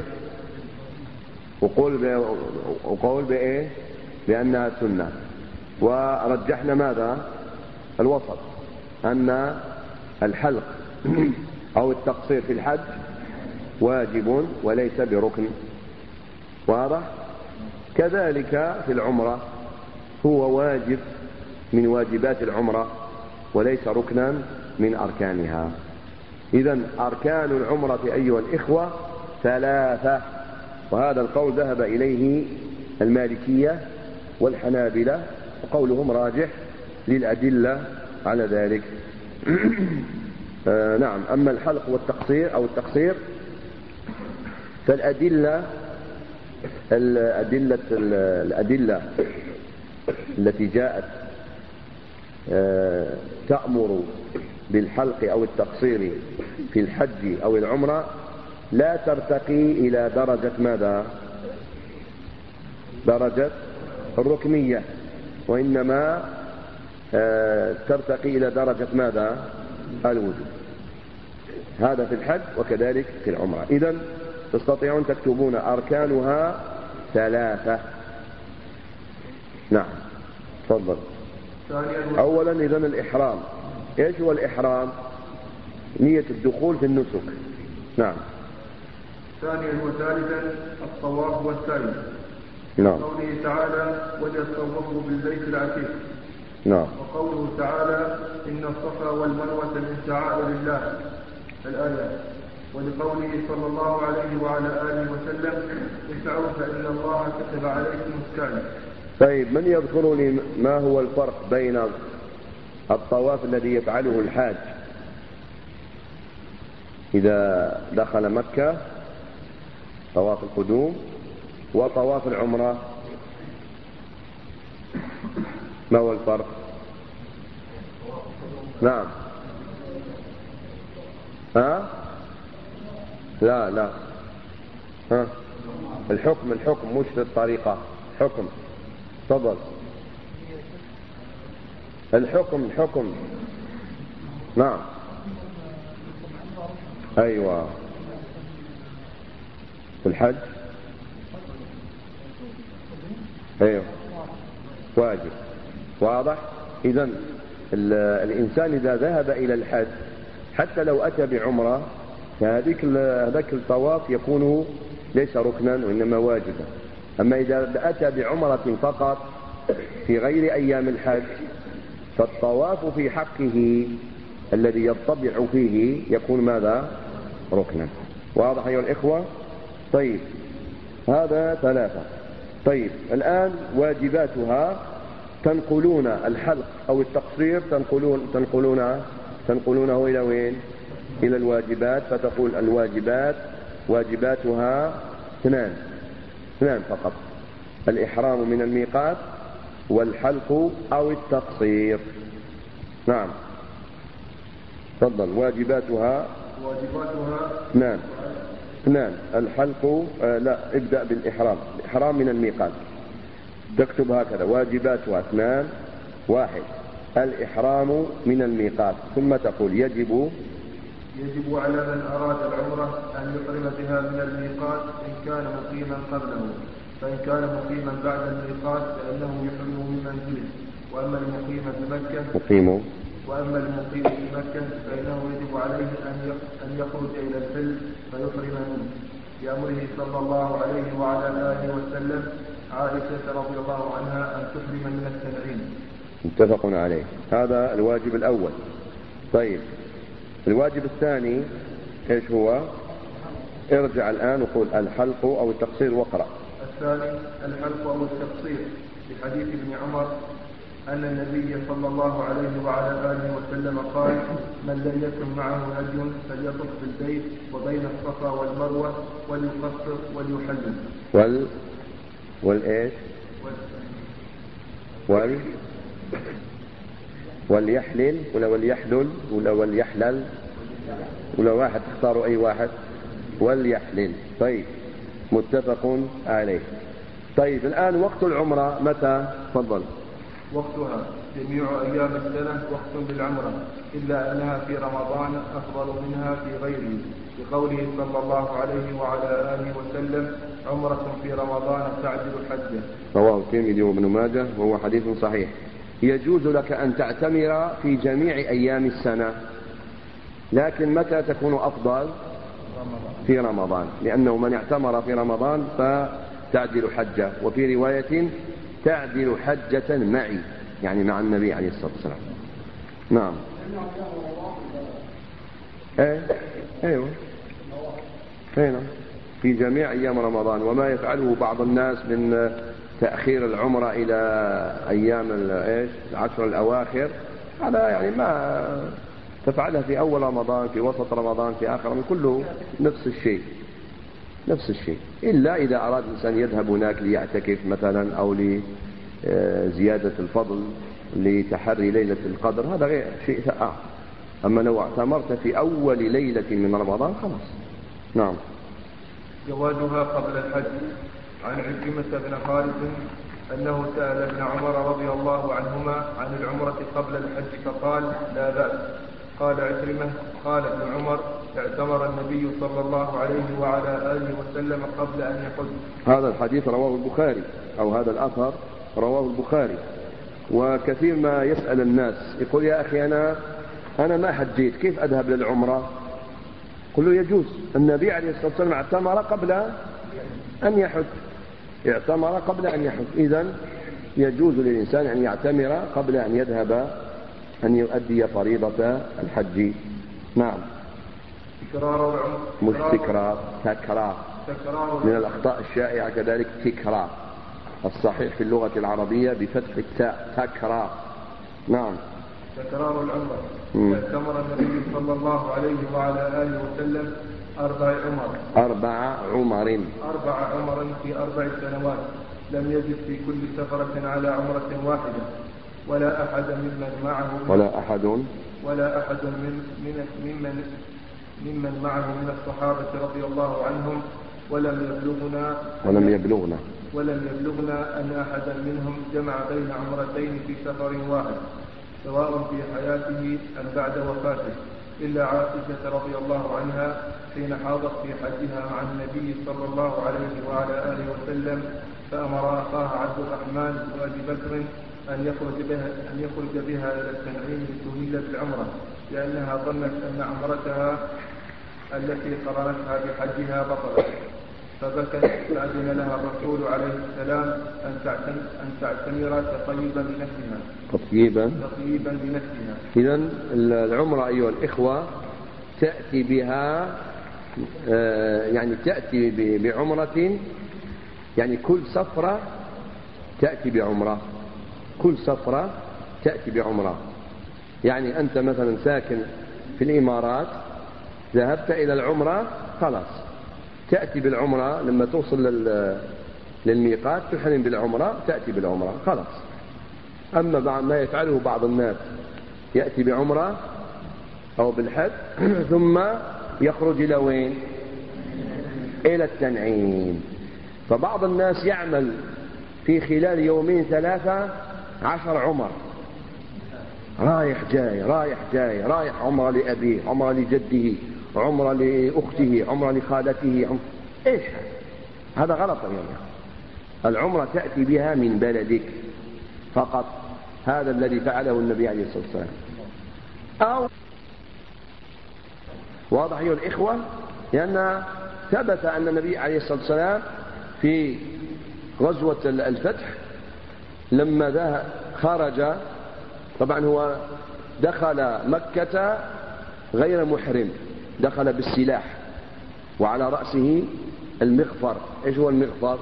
وقول بإيه؟ بأنها سنة. ورجحنا ماذا؟ الوسط، أن الحلق أو التقصير في الحج واجب وليس بركن. واضح؟ كذلك في العمرة هو واجب من واجبات العمرة وليس ركنا من أركانها. إذن أركان العمرة أيها الإخوة 3، وهذا القول ذهب إليه المالكية والحنابلة، وقولهم راجح للأدلة على ذلك. نعم. أما الحلق والتقصير أو التقصير فالأدلة الأدلة التي جاءت تأمر بالحلق أو التقصير في الحج أو العمرة لا ترتقي إلى درجة ماذا؟ درجة الركنية، وإنما ترتقي إلى درجة ماذا؟ الوجوب. هذا في الحج وكذلك في العمرة. إذن تستطيعون تكتبون أركانها 3. نعم تفضل. أولا إذن الإحرام. إيش هو الإحرام؟ نية الدخول في النسك. نعم. ثانيا وثالثا الطواف والسعي. نعم. قوله تعالى وليطوفوا بالبيت العتيق. نعم. وقوله تعالى إن الصفا والمروة من شعائر الله الآية. ولقوله صلى الله عليه وعلى آله وسلم اسعوا فإن الله كتب عليكم السعي. طيب من يذكر لي ما هو الفرق بين الطواف الذي يفعله الحاج إذا دخل مكة طواف القدوم وطواف العمرة؟ ما هو الفرق؟ نعم. ها؟ لا ها؟ الحكم مش الطريقة. حكم. تفضل. الحكم. نعم. أيوة. في الحج أيوة واجب. واضح. إذن الإنسان إذا ذهب إلى الحج حتى لو أتى بعمرة فهذاك الطواف يكون ليس ركنا وإنما واجبا. أما إذا أتى بعمرة فقط في غير أيام الحج فالطواف في حقه الذي يطبع فيه يكون ماذا؟ ركنا. واضح أيها الإخوة؟ طيب هذا 3. طيب الآن واجباتها تنقلون الحلق أو التقصير تنقلونه إلى وين؟ إلى الواجبات. فتقول الواجبات واجباتها 2 فقط: الإحرام من الميقات والحلق أو التقصير. نعم تفضل. واجباتها 2. الحلق لا ابدأ بالإحرام. الإحرام من الميقات تكتب هكذا: واجباتها 2. 1 الإحرام من الميقات. ثم تقول يجب على من أراد العمرة أن يحرم بها من الميقات إن كان مقيما قبله، فإن كان مقيما بعد الميقات فإنه يحرم من منزله. وأما المقيم في مكة فإنه يجب عليه أن يخرج إلى الحل فيحرم منه، بأمره صلى الله عليه وعلى آله وسلم عائشة رضي الله عنها أن تحرم من التنعيم. متفق عليه. هذا الواجب الأول. طيب الواجب الثاني ايش هو؟ ارجع الآن وقول الحلق أو التقصير واقرأ. الثاني الحلق أو التقصير بحديث ابن عمر أن النبي صلى الله عليه وعلى آله وسلم قال: من لم يكن معه هدي فليطف بالبيت وبين الصفا والمروة وليقصر وليحلل. والإيش؟ وليحلل ولا وليحلل ولا وليحلل ولا واحد تختاروا أي واحد. وليحلل. طيب متفق عليه. طيب الآن وقت العمرة متى؟ تفضل. وقتها جميع أيام السنة وقت للعمرة إلا أنها في رمضان أفضل منها في غيره، بقوله صلى الله عليه وعلى آله وسلم: عمرة في رمضان تعدل حجة. رواه الترمذي وابن ماجه وهو حديث صحيح. يجوز لك أن تعتمر في جميع أيام السنة، لكن متى تكون أفضل؟ في رمضان، لأنه من اعتمر في رمضان فتعدل حجة، وفي رواية تعدل حجة معي، يعني مع النبي عليه الصلاة والسلام. نعم. ايوه هنا في جميع أيام رمضان. وما يفعله بعض الناس من تأخير العمرة إلى أيام العشر الأواخر، هذا يعني ما تفعلها في أول رمضان، في وسط رمضان، في آخر رمضان، كله نفس الشيء. نفس الشيء، إلا إذا أراد الإنسان يذهب هناك ليعتكف مثلا أو لزيادة الفضل لتحري ليلة القدر، هذا غير شيء آخر. أما لو اعتمرت في أول ليلة من رمضان خلاص. نعم. جوازها قبل الحج. عن عكرمة بن خالد أنه سأل ابن عمر رضي الله عنهما عن العمرة قبل الحج فقال لا بأس. قال عكرمة قال ابن عمر اعتمر النبي صلى الله عليه وعلى آله وسلم قبل أن يحج. هذا الحديث رواه البخاري، أو هذا الأثر رواه البخاري. وكثير ما يسأل الناس يقول يا أخي أنا ما حجيت، كيف أذهب للعمرة؟ قل له يجوز، النبي عليه الصلاة والسلام اعتمر قبل أن يحج، اعتمر قبل أن يحج، إذن يجوز للإنسان أن يعتمر قبل أن يذهب أن يؤدي فريضة الحج. نعم. مش تكرار، من الأخطاء الشائعة كذلك تكرار، الصحيح في اللغة العربية بفتح التاء تكرار. نعم. تكرار العمرة. اعتمر النبي صلى الله عليه وعلى آله وسلم 4 عمر في 4 سنوات، لم يجد في كل سفرة على عمرة واحدة، ولا أحد ممن معه من الصحابة رضي الله عنهم ولم يبلغنا أن أحدا منهم جمع بين عمرتين في سفر واحد سواء في حياته أم بعد وفاته، إلا عائشة رضي الله عنها حين حاضت في حجها مع النبي صلى الله عليه وعلى آله وسلم، فأمر أخاها عبد الرحمن وأبي بكر أن يخرج بها إلى التنعيم لتهيل بالعمرة، لأنها ظنت أن عمرتها التي قرنتها بحجها بطلت، فبكت فأذن لها الرسول عليه السلام أن تعتمر تطيبا بنفسها. إذن العمرة أيها الإخوة تأتي بها يعني تأتي بعمرة، يعني كل سفرة تأتي بعمرة، كل سفرة تأتي بعمرة. يعني أنت مثلا ساكن في الإمارات، ذهبت إلى العمرة خلاص تأتي بالعمرة، لما توصل للميقات تحرم بالعمرة، تأتي بالعمرة خلاص. أما بعد ما يفعله بعض الناس يأتي بعمرة أو بالحج ثم يخرج إلى وين؟ إلى التنعيم. فبعض الناس يعمل في خلال 2-3 عمر، رايح جاي، رايح عمرة لأبيه، عمرة لجده، عمرة لأخته، عمرة لخالته، إيش هذا غلط يعني. العمرة تأتي بها من بلدك فقط، هذا الذي فعله النبي عليه الصلاة والسلام. أو واضح أيها الإخوة، لأن ثبت أن النبي عليه الصلاة والسلام في غزوة الفتح لما خرج، طبعا هو دخل مكة غير محرم، دخل بالسلاح وعلى رأسه المغفر. إيش هو المغفر؟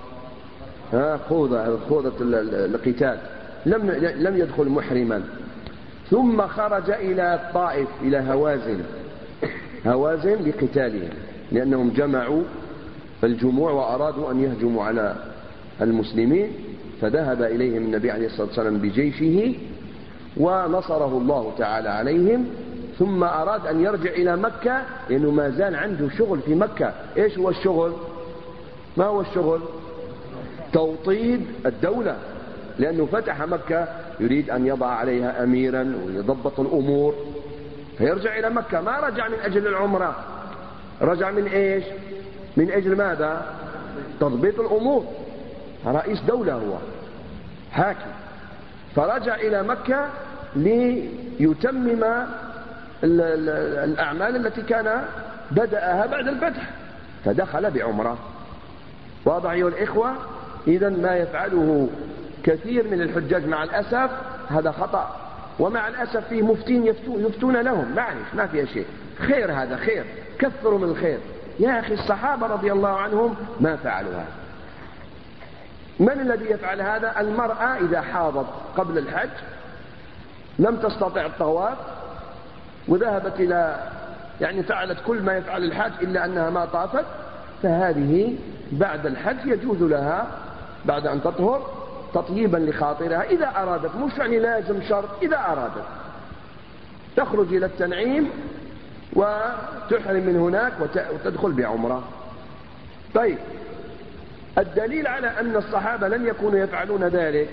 خوذة القتال، لم يدخل محرما. ثم خرج إلى الطائف، إلى هوازن لقتالهم، لأنهم جمعوا الجموع وأرادوا أن يهجموا على المسلمين، فذهب إليهم النبي عليه الصلاة والسلام بجيشه ونصره الله تعالى عليهم. ثم أراد أن يرجع إلى مكة لأنه ما زال عنده شغل في مكة. إيش هو الشغل؟ ما هو الشغل؟ توطيد الدولة، لأنه فتح مكة يريد أن يضع عليها أميرا ويضبط الأمور، فيرجع إلى مكة. ما رجع من أجل العمرة، رجع من إيش؟ من أجل ماذا؟ تضبيط الأمور، رئيس دولة هو حاكم، فرجع إلى مكة ليتمم الأعمال التي كان بدأها بعد الفتح، فدخل بعمرة. واضح أيها الإخوة؟ إذن ما يفعله كثير من الحجاج مع الأسف هذا خطأ، ومع الأسف فيه مفتين يفتون لهم، معلش ما فيها شيء، خير، هذا خير، كثروا من الخير. يا أخي الصحابة رضي الله عنهم ما فعلوا هذا. من الذي يفعل هذا؟ المرأة إذا حاضت قبل الحج لم تستطع الطواف وذهبت إلى، يعني فعلت كل ما يفعل الحاج إلا أنها ما طافت، فهذه بعد الحج يجوز لها بعد أن تطهر تطييبا لخاطرها إذا أرادت، مش يعني لازم شرط، إذا أرادت تخرج إلى التنعيم وتحرم من هناك وتدخل بعمرة. طيب، الدليل على أن الصحابة لم يكونوا يفعلون ذلك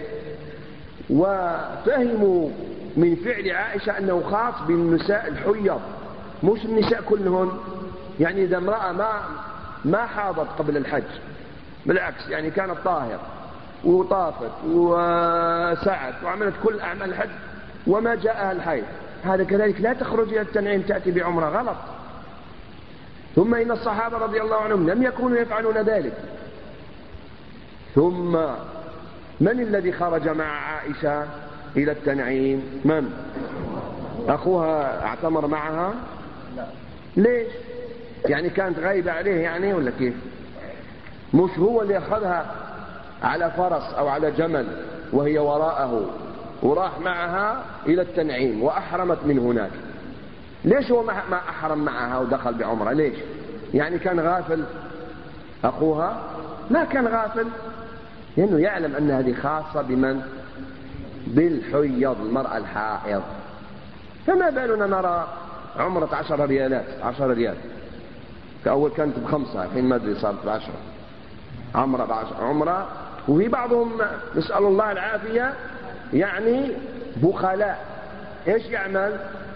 وفهموا من فعل عائشة أنه خاص بالنساء الحيض مش النساء كلهن. يعني إذا امرأة ما حاضت قبل الحج، بالعكس يعني كانت طاهرة وطافت وسعت وعملت كل أعمال الحج وما جاءها الحيض، هذا كذلك لا تخرج إلى التنعيم تأتي بعمرة، غلط. ثم إن الصحابة رضي الله عنهم لم يكونوا يفعلون ذلك. ثم من الذي خرج مع عائشة إلى التنعيم؟ من؟ أخوها اعتمر معها؟ ليش؟ يعني كانت غايبة عليه يعني ولا كيف؟ مش هو اللي أخذها على فرس أو على جمل وهي وراءه وراح معها إلى التنعيم وأحرمت من هناك؟ ليش هو ما أحرم معها ودخل بعمرة؟ ليش؟ يعني كان غافل أخوها؟ ما كان غافل، لأنه يعلم أن هذه خاصة بمن؟ بالحيض، المرأة الحائض. فما بالنا نرى عمرة 10 ريالات، 10 ريال كأول كانت ب5 الحين ما أدري صارت ب10 عمرة. وفي بعضهم نسأل الله العافية يعني بخلاء، إيش يعمل؟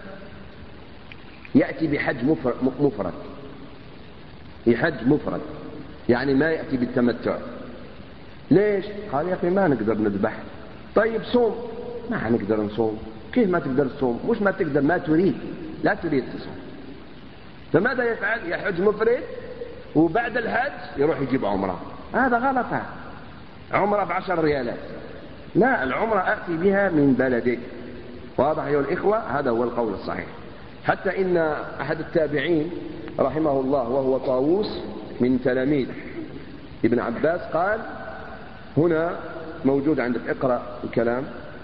يأتي بحج مفرد، يحج مفرد يعني ما يأتي بالتمتع. ليش؟ قال يا أخي ما نقدر نذبح. طيب صوم، ما نقدر نصوم. كيف ما تقدر تصوم؟ مش ما تقدر، ما تريد، لا تريد تصوم. فماذا يفعل؟ يحج مفرد وبعد الحج يروح يجيب عمرة. هذا غلط، عمرة ب10 ريالات. لا، العمرة أتي بها من بلدك. واضح أيها الإخوة؟ هذا هو القول الصحيح. حتى إن أحد التابعين رحمه الله وهو طاووس من تلاميذ ابن عباس قال، هنا موجود عندك، اقرأ الكلام،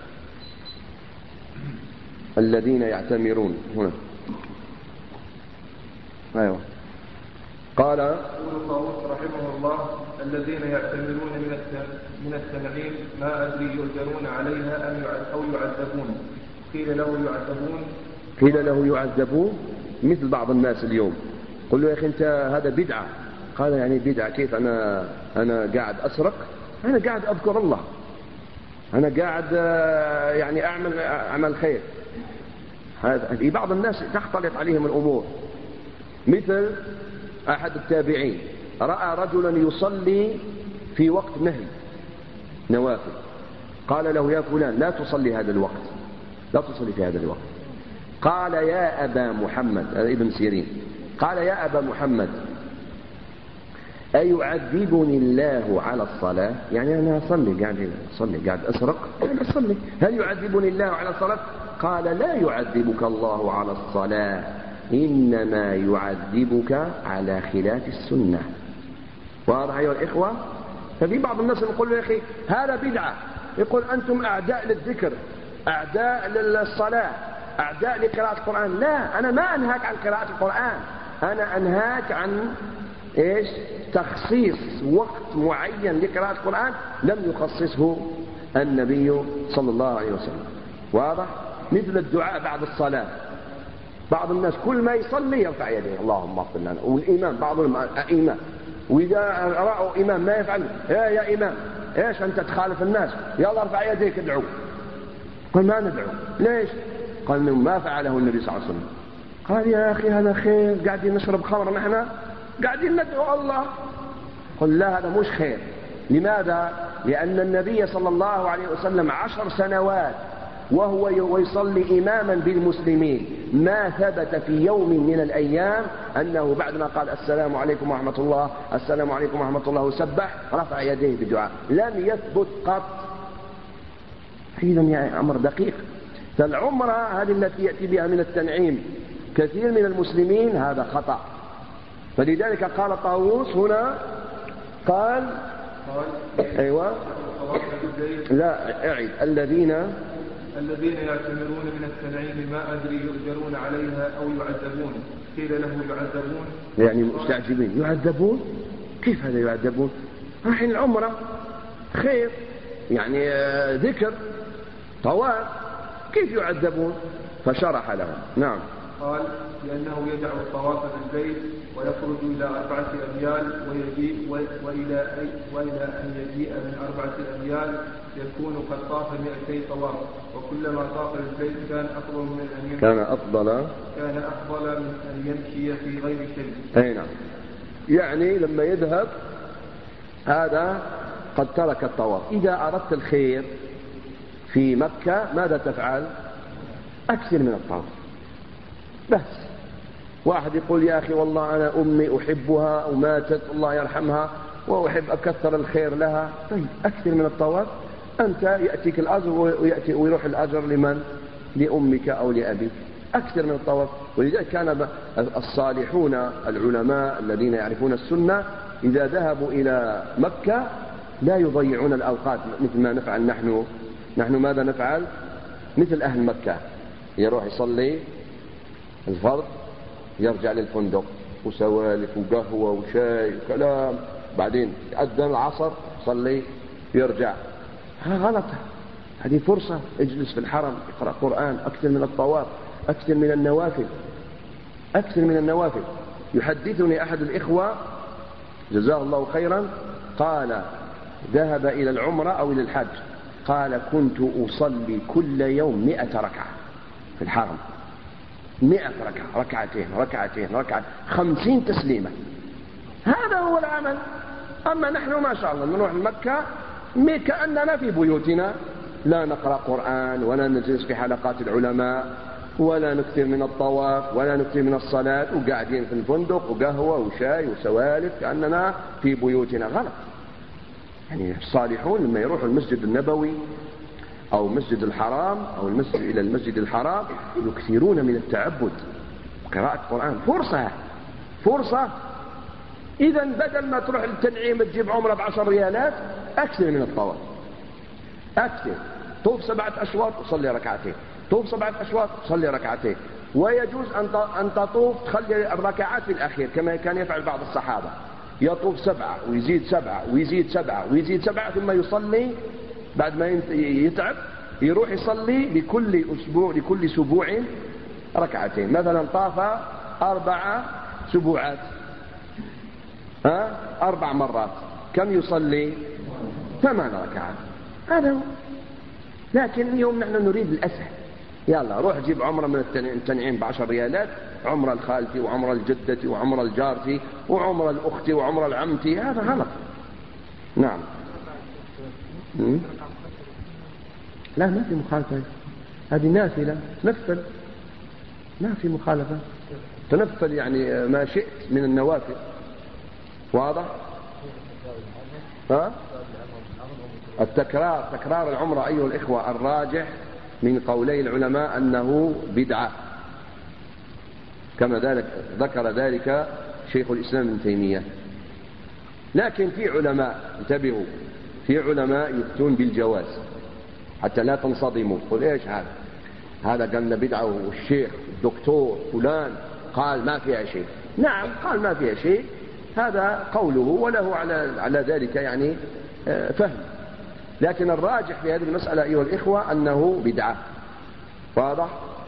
الذين يعتمرون هنا. أيوة. قال طاووس رحمه الله: الذين يعتمرون من التنعيم ما أدري يؤجرون عليها أو يعذبون. قيل له يعذبون مثل بعض الناس اليوم. قل له يا أخي أنت هذا بدعة. قال يعني بدعة كيف؟ أنا قاعد أسرق، أنا قاعد أذكر الله، أنا قاعد يعني أعمل خير. هذا بعض الناس تختلط عليهم الأمور. مثل أحد التابعين رأى رجلا يصلي في وقت نهي نوافل، قال له يا فلان لا تصلي هذا الوقت، لا تصلي في هذا الوقت. قال يا أبا محمد، ابن سيرين، قال يا أبا محمد أيعذبني الله على الصلاة؟ يعني أنا أصلي، قاعد أسرق، أصلي، هل يعذبني الله على الصلاة؟ قال لا يعذبك الله على الصلاة، إنما يعذبك على خلاف السنة. واضح أيها الإخوة؟ ففي بعض الناس يقول له يا أخي هذا بدعة، يقول أنتم أعداء للذكر، أعداء للصلاة، أعداء لقراءة القرآن. لا، أنا ما أنهاك عن قراءة القرآن، أنا أنهاك عن إيش؟ تخصيص وقت معين لقراءة القرآن لم يخصصه النبي صلى الله عليه وسلم. واضح؟ مثل الدعاء بعد الصلاة، بعض الناس كل ما يصلي يرفع يديه اللهم اغفر لنا، والإمام بعضهم إمام، وإذا رأوا إمام ما يفعل يا إمام إيش أنت تخالف الناس، يلا ارفع يديك ادعو. قال ما ندعو. ليش؟ قال ما فعله النبي صلى الله عليه وسلم. قال يا أخي هذا خير، قاعدين نشرب خمر نحن، قاعدين ندعو الله. قل لا، هذا مش خير. لماذا؟ لأن النبي صلى الله عليه وسلم 10 سنوات وهو يصلي إماما بالمسلمين، ما ثبت في يوم من الأيام أنه بعدما قال السلام عليكم ورحمة الله، السلام عليكم ورحمة الله، وسبح رفع يديه بالدعاء، لم يثبت قط. إذن يعني أمر دقيق. فالعمرة هذه التي يأتي بها من التنعيم كثير من المسلمين هذا خطأ. فلذلك قال طاووس هنا، قال أيوة لا أعيد، الذين يعتمرون من التنعيم ما أدري يؤجرون عليها أو يعذبون. قيل له يعذبون، يعني مستعجبين، يعذبون كيف هذا يعذبون؟ رايحين العمرة خير، يعني ذكر طواف، كيف يعذبون؟ فشرح لهم. نعم. قال لأنه يدع الطواف بالبيت ويخرج إلى 4 أميال ويجيء وإلى أن يجيء من 4 أميال يكون قد طاف 200 طواف، وكلما طاف البيت كان أفضل من أن يمشي، كان أفضل من أن يمشي في غير شيء. أي نعم. يعني لما يذهب هذا قد ترك الطواف. إذا أردت الخير في مكة ماذا تفعل؟ أكثر من الطواف. بس واحد يقول يا أخي والله أنا أمي أحبها وماتت الله يرحمها وأحب أكثر الخير لها، طيب أكثر من الطواف، أنت يأتيك الأجر ويروح الأجر لمن؟ لأمك أو لأبيك. أكثر من الطواف. ولذلك كان الصالحون العلماء الذين يعرفون السنة إذا ذهبوا إلى مكة لا يضيعون الأوقات مثل ما نفعل نحن ماذا نفعل؟ مثل أهل مكة يروح يصلي الفرض يرجع للفندق وسوالف وقهوة وشاي وكلام، بعدين يأذن العصر صلي يرجع. هذا غلط. هذه فرصة اجلس في الحرم اقرأ قرآن، أكثر من الطواف، أكثر من النوافل، أكثر من النوافل. يحدثني أحد الإخوة جزاه الله خيرا قال ذهب إلى العمرة أو إلى الحج، قال كنت أصلي كل يوم 100 ركعة في الحرم، 100 ركعة، ركعتين 50 تسليمة. هذا هو العمل. أما نحن ما شاء الله نروح مكة كأننا في بيوتنا، لا نقرأ قرآن ولا نجلس في حلقات العلماء ولا نكثر من الطواف ولا نكثر من الصلاة، وقاعدين في الفندق وقهوة وشاي وسوالف كأننا في بيوتنا. غلط. يعني الصالحون لما يروحوا المسجد النبوي أو مسجد الحرام أو إلى المسجد الحرام يكثرون من التعبد وقراءة القرآن. فرصة. إذا بدل ما تروح للتنعيم تجيب عمرة ب10 ريالات، أكثر من الطواف، أكثر. طوف 7 أشواط وصلي ركعتين، طوف 7 أشواط وصلي ركعتين. ويجوز أن تطوف تخلي الركعات في الأخير كما كان يفعل بعض الصحابة، يطوف 7 ويزيد 7 ويزيد 7 ويزيد 7 ثم يصلي بعد ما يتعب يروح يصلي لكل أسبوع ركعتين. مثلا طاف 4 أسبوعات 4 مرات، كم يصلي؟ 8 ركعات. هذا هو. لكن اليوم نحن نريد الأسهل، يلا روح جيب عمرة من التنعيم ب10 ريالات، عمرة لخالتي وعمرة لجدتي وعمرة لجارتي وعمرة لأختي وعمرة لعمتي. هذا غلط. نعم. لا ما في مخالفة، هذه نافلة نفل، ما في مخالفة، تنفل يعني ما شئت من النوافل. واضح؟ تكرار العمرة أيها الإخوة الراجح من قولي العلماء أنه بدعة، كما ذكر ذلك شيخ الإسلام ابن تيمية. لكن في علماء انتبهوا، في علماء يفتون بالجواز حتى لا تنصدموا. قل إيش هذا قال لنا بدعة والشيخ الدكتور فلان قال ما فيها شيء. نعم قال ما فيها شيء، هذا قوله وله على ذلك يعني فهم. لكن الراجح في هذه المسألة أيها الإخوة أنه بدعة. واضح؟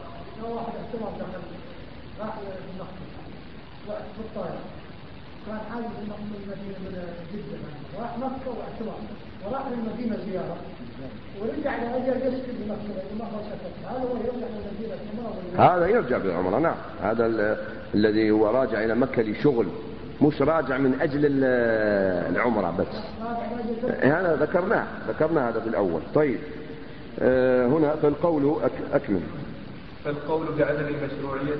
كان حاجز من المدينة من جدة، راح مكة واعتمر وراح للمدينة زيارة ورجع لأجل يسكن بمكة هذا هو يرجع للمدينة العمرة. هذا يرجع بالعمرة. نعم هذا الذي هو راجع إلى مكة لشغل، مش راجع من أجل العمرة بس. هذا ذكرنا هذا في الأول. طيب هنا فالقول أكمل. فالقول بعدم مشروعية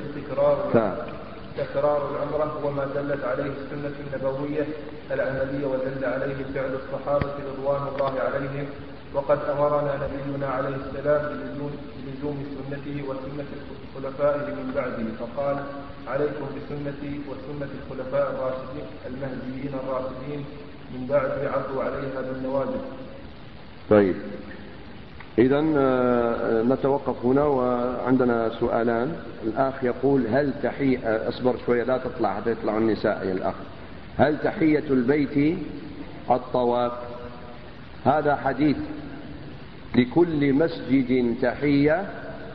تكرار العمرة وما دلت عليه السنة النبوية العملية ودل عليه فعل الصحابة رضوان الله عليهم. وقد أمرنا نبينا عليه السلام بلزوم سنته وسنة خلفائه من بعده، فقال عليكم بسنتي وسنة الخلفاء الراشدين المهديين الراشدين من بعد عضوا عليها بالنواجذ. طيب إذا نتوقف هنا وعندنا سؤالان. الأخ يقول هل اصبر شوية لا تطلع حتى يطلعوا النساء يا الأخ. هل تحية البيت الطواف؟ هذا حديث لكل مسجد تحية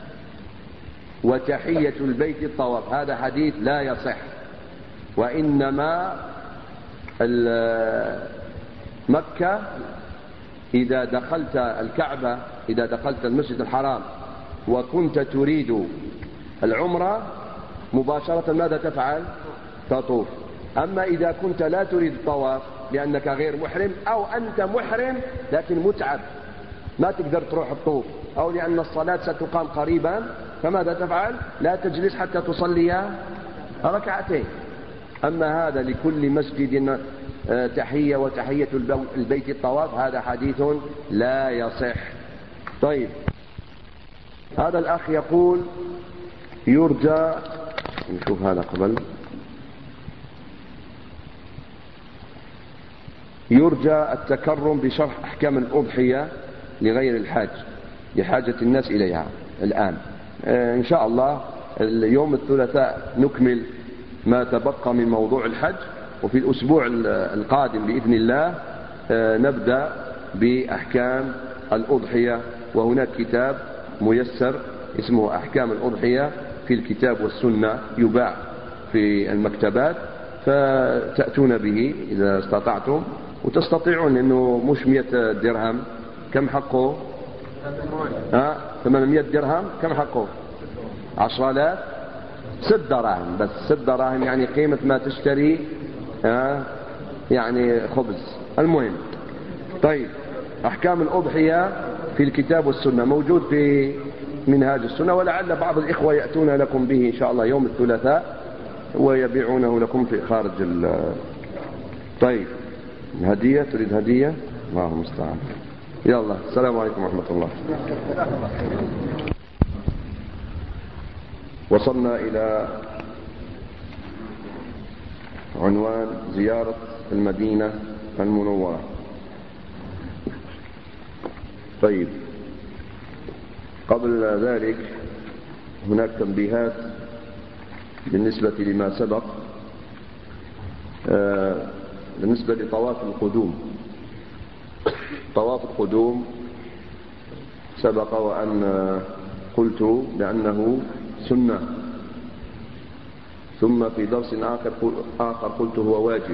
وتحية البيت الطواف، هذا حديث لا يصح. وإنما مكة إذا دخلت الكعبة، إذا دخلت المسجد الحرام وكنت تريد العمرة مباشرة ماذا تفعل؟ تطوف. أما إذا كنت لا تريد الطواف لأنك غير محرم، أو أنت محرم لكن متعب ما تقدر تروح الطوف، أو لأن الصلاة ستقام قريبا، فماذا تفعل؟ لا تجلس حتى تصلي ركعتين. أما هذا لكل مسجد تحية وتحية البيت الطواف، هذا حديث لا يصح. طيب، هذا الأخ يقول يرجى، نشوف هذا قبل، يرجى التكرم بشرح أحكام الأضحية لغير الحاج لحاجة الناس إليها الآن. إن شاء الله اليوم الثلاثاء نكمل ما تبقى من موضوع الحج، وفي الأسبوع القادم بإذن الله نبدأ بأحكام الأضحية. وهناك كتاب ميسر اسمه أحكام الأضحية في الكتاب والسنة، يباع في المكتبات، فتأتون به إذا استطعتم، وتستطيعون، لأنه مش 100 درهم. كم حقه؟ 800 درهم. كم حقه؟ 10,000. 6 دراهم بس. 6 دراهم يعني قيمة ما تشتري يعني خبز. المهم، طيب، أحكام الأضحية في الكتاب والسنة موجود في منهاج السنة، ولعل بعض الإخوة يأتون لكم به إن شاء الله يوم الثلاثاء ويبيعونه لكم في خارج طيب، هدية؟ تريد هدية؟ الله المستعان. يلا، السلام عليكم ورحمة الله. وصلنا إلى عنوان زيارة المدينة المنورة. طيب، قبل ذلك هناك تنبيهات بالنسبة لما سبق. بالنسبة لطواف القدوم، طواف القدوم سبق وأن قلت بأنه سنة، ثم في درس آخر قلت هو واجب،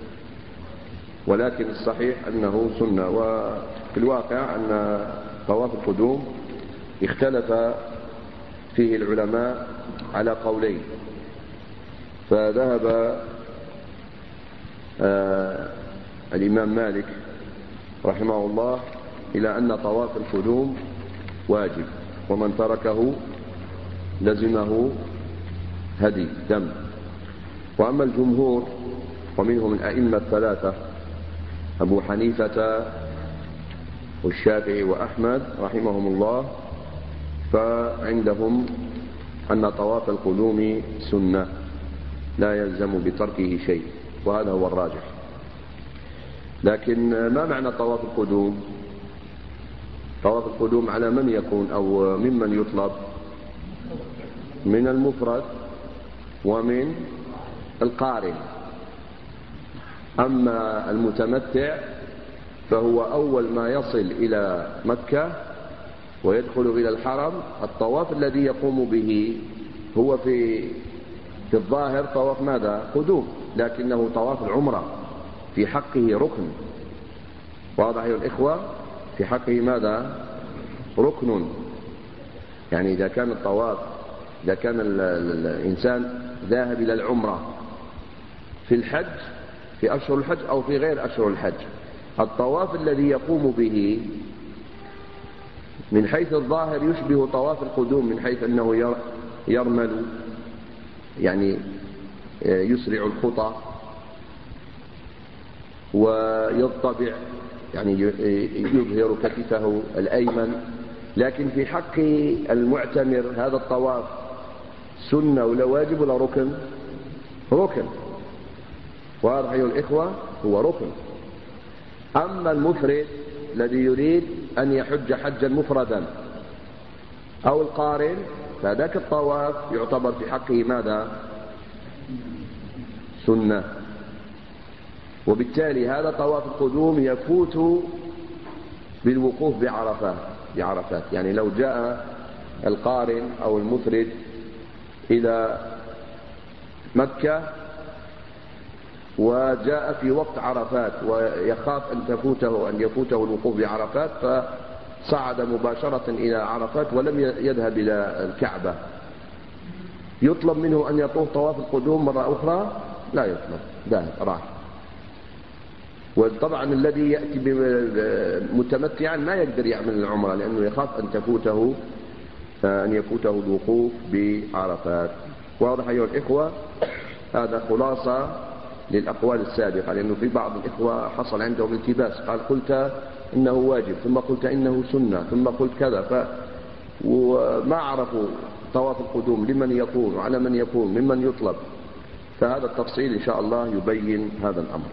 ولكن الصحيح أنه سنة. وفي الواقع أن طواف القدوم اختلف فيه العلماء على قولين. فذهب الإمام مالك رحمه الله إلى أن طواف القدوم واجب، ومن تركه لزمه هدي دم. وأما الجمهور ومنهم الأئمة الثلاثة أبو حنيفة والشافعي وأحمد رحمهم الله، فعندهم أن طواف القدوم سنة لا يلزم بتركه شيء، وهذا هو الراجح. لكن ما معنى طواف القدوم؟ طواف القدوم على من يكون أو ممن يطلب؟ من المفرد ومن القارن. أما المتمتع فهو أول ما يصل إلى مكة ويدخل إلى الحرم، الطواف الذي يقوم به هو في الظاهر طواف ماذا؟ قدوم، لكنه طواف العمرة، في حقه ركن. واضح يا الإخوة؟ في حقه ماذا؟ ركن. يعني إذا كان الطواف، إذا كان الإنسان ذاهب إلى العمرة في الحج، في أشهر الحج أو في غير أشهر الحج، الطواف الذي يقوم به من حيث الظاهر يشبه طواف القدوم، من حيث أنه يرمل، يعني يسرع الخطى ويضطبع، يعني يظهر كتفه الأيمن. لكن في حق المعتمر هذا الطواف سنة ولا واجب ولا ركن؟ ركن. واضح أيها الإخوة؟ هو ركن. أما المفرد الذي يريد أن يحج حجا مفردا أو القارن، فذاك الطواف يعتبر في حقه ماذا؟ سنة. وبالتالي هذا طواف القدوم يفوت بالوقوف بعرفات. يعني لو جاء القارن أو المفرد إلى مكة وجاء في وقت عرفات ويخاف أن يفوته الوقوف بعرفات، فصعد مباشرة إلى عرفات ولم يذهب إلى الكعبة، يطلب منه أن يطوف طواف القدوم مرة أخرى؟ لا يطلب، ذهب راح. وطبعا الذي يأتي متمتعا ما يقدر يعمل العمرة لأنه يخاف أن يفوته الوقوف بعرفات. واضح أيها الإخوة؟ هذا خلاصة للأقوال السابقة، لأنه في بعض الإخوة حصل عندهم التباس، قال قلت إنه واجب، ثم قلت إنه سنة، ثم قلت كذا، وما عرفوا طواف القدوم لمن يكون وعلى من يكون ممن يطلب. فهذا التفصيل إن شاء الله يبين هذا الأمر.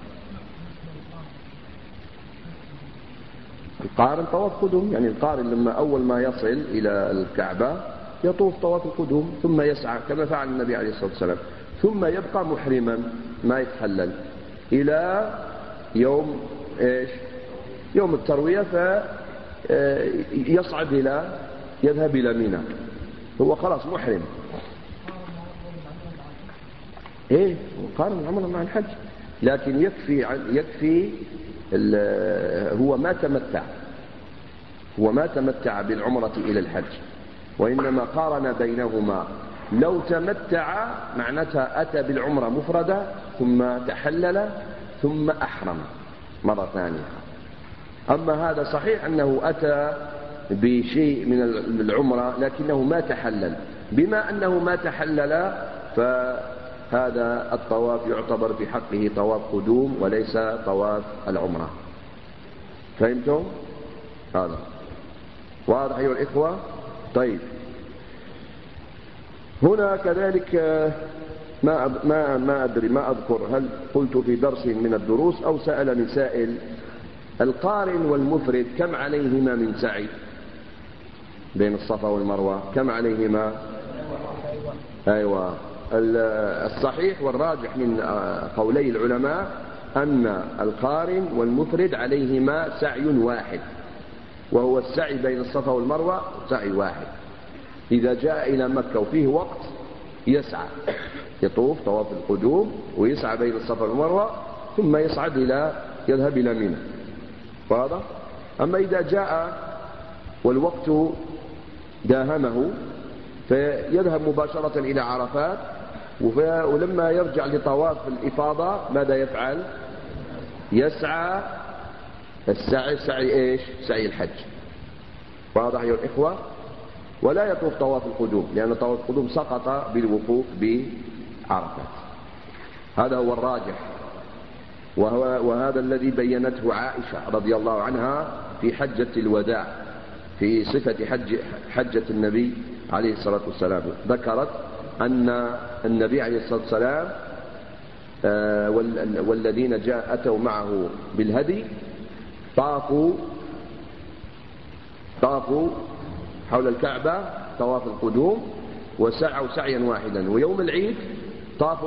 القارن طواف قدوم، يعني القارن لما أول ما يصل إلى الكعبة يطوف طواف القدوم ثم يسعى كما فعل النبي عليه الصلاة والسلام، ثم يبقى محرما ما يتحلل إلى يوم يوم التروية، يذهب إلى منى، هو خلاص محرم. قارن العمرة مع الحج، لكن يكفي هو ما تمتع بالعمرة إلى الحج، وإنما قارن بينهما. لو تمتع معناتها أتى بالعمرة مفردة ثم تحلل ثم أحرم مرة ثانية. أما هذا صحيح أنه أتى بشيء من العمرة لكنه ما تحلل، بما أنه ما تحلل فهذا الطواف يعتبر في حقه طواف قدوم وليس طواف العمرة. فهمتم؟ هذا واضح أيها الإخوة؟ طيب، هنا كذلك ما أدري ما أذكر هل قلت في درس من الدروس أو سألني سائل: القارن والمفرد كم عليهما من سعي بين الصفا والمروة؟ كم عليهما؟ أيوة، الصحيح والراجح من قولي العلماء أن القارن والمفرد عليهما سعي واحد، وهو السعي بين الصفا والمروة سعي واحد. إذا جاء إلى مكة وفيه وقت يسعى، يطوف طواف القدوم ويسعى بين الصفا والمروة ثم يذهب إلى منى. واضح؟ أما إذا جاء والوقت داهمه فيذهب مباشرة إلى عرفات، ولما يرجع لطواف الإفاضة ماذا يفعل؟ يسعى سعي الحج. واضح يا الإخوة؟ ولا يطوف طواف القدوم، لأن طواف القدوم سقط بالوقوف بعرفات. هذا هو الراجح، وهذا الذي بينته عائشة رضي الله عنها في حجة الوداع في صفة حجة النبي عليه الصلاة والسلام. ذكرت أن النبي عليه الصلاة والسلام والذين أتوا معه بالهدي طافوا حول الكعبة طواف القدوم وسعوا سعيا واحدا، ويوم العيد طافوا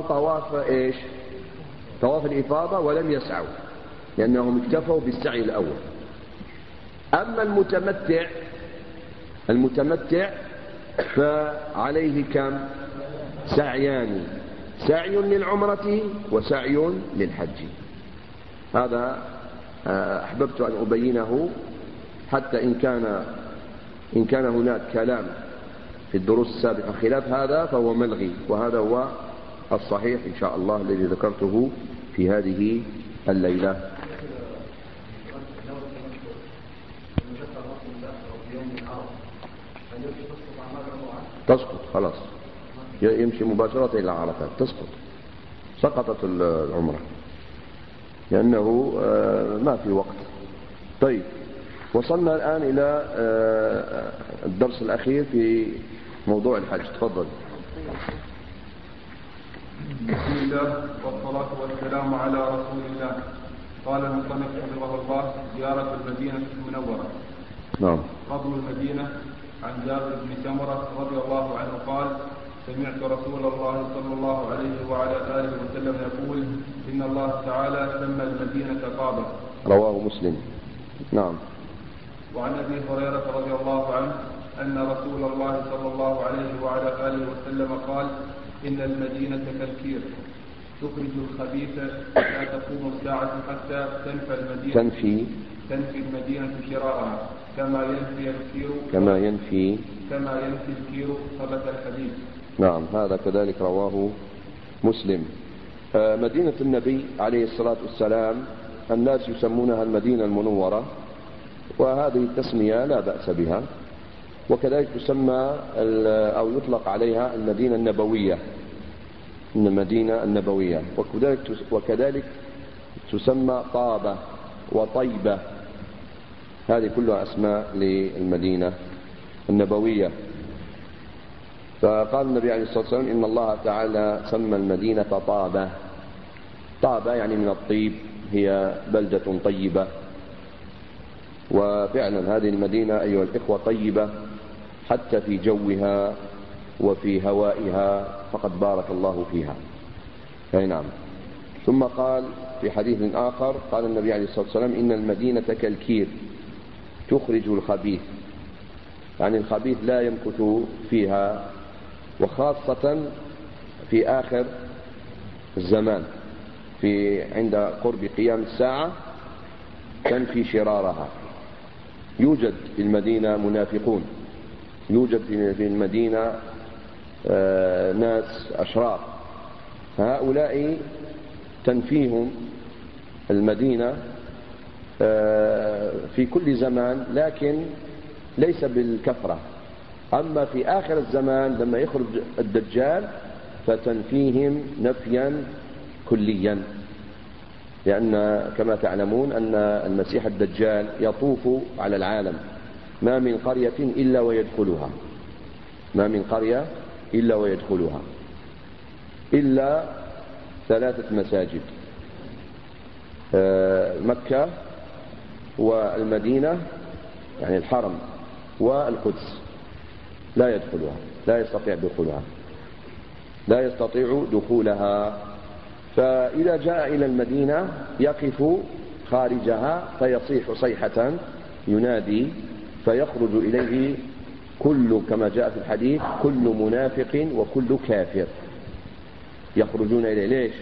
طواف الإفاضة ولم يسعوا لأنهم اكتفوا بالسعي الأول. أما المتمتع فعليه كم؟ سعيان، سعي للعمرة وسعي للحج. هذا أحببت أن أبينه، حتى إن كان هناك كلام في الدروس السابقة خلاف هذا فهو ملغي، وهذا هو الصحيح إن شاء الله الذي ذكرته في هذه الليلة. تسقط خلاص، يمشي مباشرة إلى عرفات، سقطت العمرة لأنه ما في وقت. طيب، وصلنا الآن إلى الدرس الأخير في موضوع الحج. تفضل. بسم الله والصلاة والسلام على رسول الله. قال المصنف رحمه الله: زيارة المدينة المنورة. نعم. فضل المدينة. عن جابر بن سمرة رضي الله عنه قال: سمعت رسول الله صلى الله عليه وعلى آله وسلم يقول إن الله تعالى سمى المدينة طابة. رواه مسلم. نعم. وعن أبي هريرة رضي الله عنه أن رسول الله صلى الله عليه وعلى آله وسلم قال إن المدينة كالكير تخرج الخبيث لا تقوم الساعة حتى تنفي المدينة شرارها كما ينفي الكير خبث الحديد. نعم، هذا كذلك رواه مسلم. مدينة النبي عليه الصلاة والسلام الناس يسمونها المدينة المنورة، وهذه التسمية لا بأس بها، وكذلك تسمى أو يطلق عليها المدينة النبوية، وكذلك تسمى طابة وطيبة، هذه كلها أسماء للمدينة النبوية. فقال النبي عليه الصلاة والسلام إن الله تعالى سمى المدينة طابة يعني من الطيب، هي بلدة طيبة. وفعلا هذه المدينة أيها الإخوة طيبة حتى في جوها وفي هوائها، فقد بارك الله فيها. أي نعم. ثم قال في حديث آخر قال النبي عليه الصلاة والسلام إن المدينة كالكير تخرج الخبيث، يعني الخبيث لا يمكث فيها، وخاصة في آخر الزمان عند قرب قيام الساعة تنفي شرارها. يوجد في المدينة منافقون، يوجد في المدينة ناس أشرار، هؤلاء تنفيهم المدينة في كل زمان، لكن ليس بالكثرة. أما في آخر الزمان لما يخرج الدجال فتنفيهم نفيا كليا، لأن كما تعلمون أن المسيح الدجال يطوف على العالم، ما من قرية إلا ويدخلها إلا 3 مساجد، مكة والمدينة يعني الحرم والقدس، لا يستطيع دخولها. فإذا جاء إلى المدينة يقف خارجها فيصيح صيحة ينادي، فيخرج إليه كما جاء في الحديث كل منافق وكل كافر يخرجون إليه. ليش؟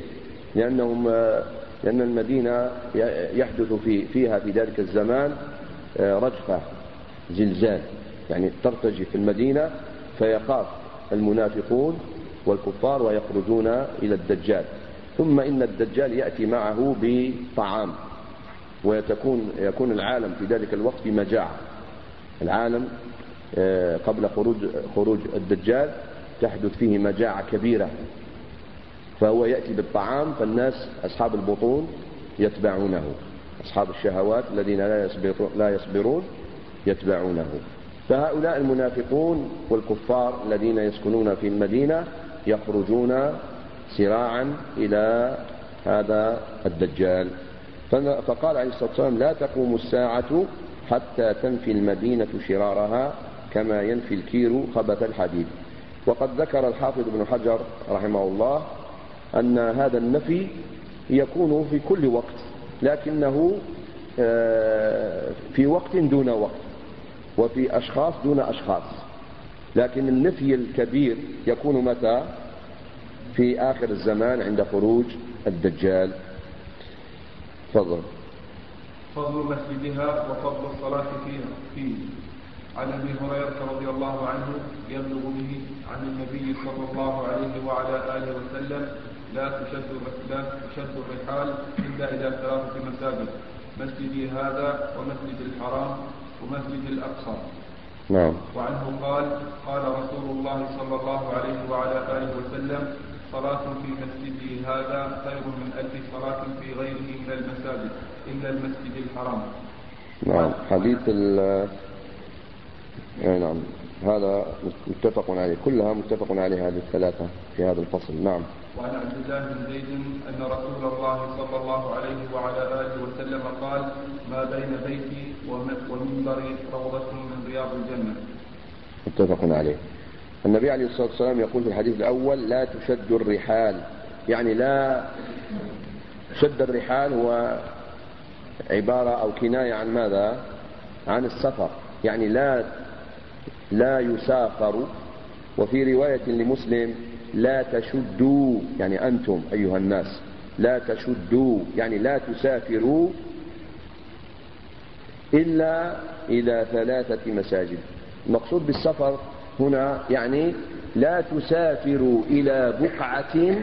لأن المدينة يحدث فيها في ذلك الزمان رجفة، زلزال، يعني ترتجف في المدينة، فيخاف المنافقون والكفار ويخرجون إلى الدجال. ثم إن الدجال يأتي معه بطعام، ويكون العالم في ذلك الوقت في مجاعة. العالم قبل خروج الدجال تحدث فيه مجاعة كبيرة، فهو يأتي بالطعام، فالناس أصحاب البطون يتبعونه، أصحاب الشهوات الذين لا يصبرون يتبعونه. فهؤلاء المنافقون والكفار الذين يسكنون في المدينة يخرجون سراعا إلى هذا الدجال. فقال عليه الصلاة والسلام لا تقوم الساعة حتى تنفي المدينة شرارها كما ينفي الكير خبث الحديد. وقد ذكر الحافظ ابن حجر رحمه الله أن هذا النفي يكون في كل وقت، لكنه في وقت دون وقت، وفي أشخاص دون أشخاص. لكن النفي الكبير يكون متى؟ في آخر الزمان عند خروج الدجال. فضل مسجدها وفضل الصلاة فيه. عن أبي هريرة رضي الله عنه يبلغ به عن النبي صلى الله عليه وعلى آله وسلم لا تشد الرحال إلا إلى 3 مساجد: مسجدي هذا ومسجد الحرام ومسجد الأقصى. نعم. وعنه قال رسول الله صلى الله عليه وعلى آله وسلم: صلاة في مسجدي هذا خير من 1000 صلاة في غيره من المساجد إلا المسجد الحرام. نعم. حديث نعم، هذا متفق عليه، كلها متفق عليه هذه الثلاثة في هذا الفصل. نعم. وعن عبد الله بن زيد أن رسول الله صلى الله عليه وعلى آله وسلم قال: ما بين بيتي ومنبري روضة من رياض الجنة. متفق عليه. النبي عليه الصلاة والسلام يقول في الحديث الأول: لا تشد الرحال، يعني لا شد الرحال هو عبارة أو كناية عن ماذا؟ عن السفر، يعني لا يسافر. وفي رواية لمسلم: لا تشدوا، يعني أنتم أيها الناس لا تشدوا، يعني لا تسافروا إلا إلى 3 مساجد. المقصود بالسفر هنا يعني لا تسافروا إلى بقعة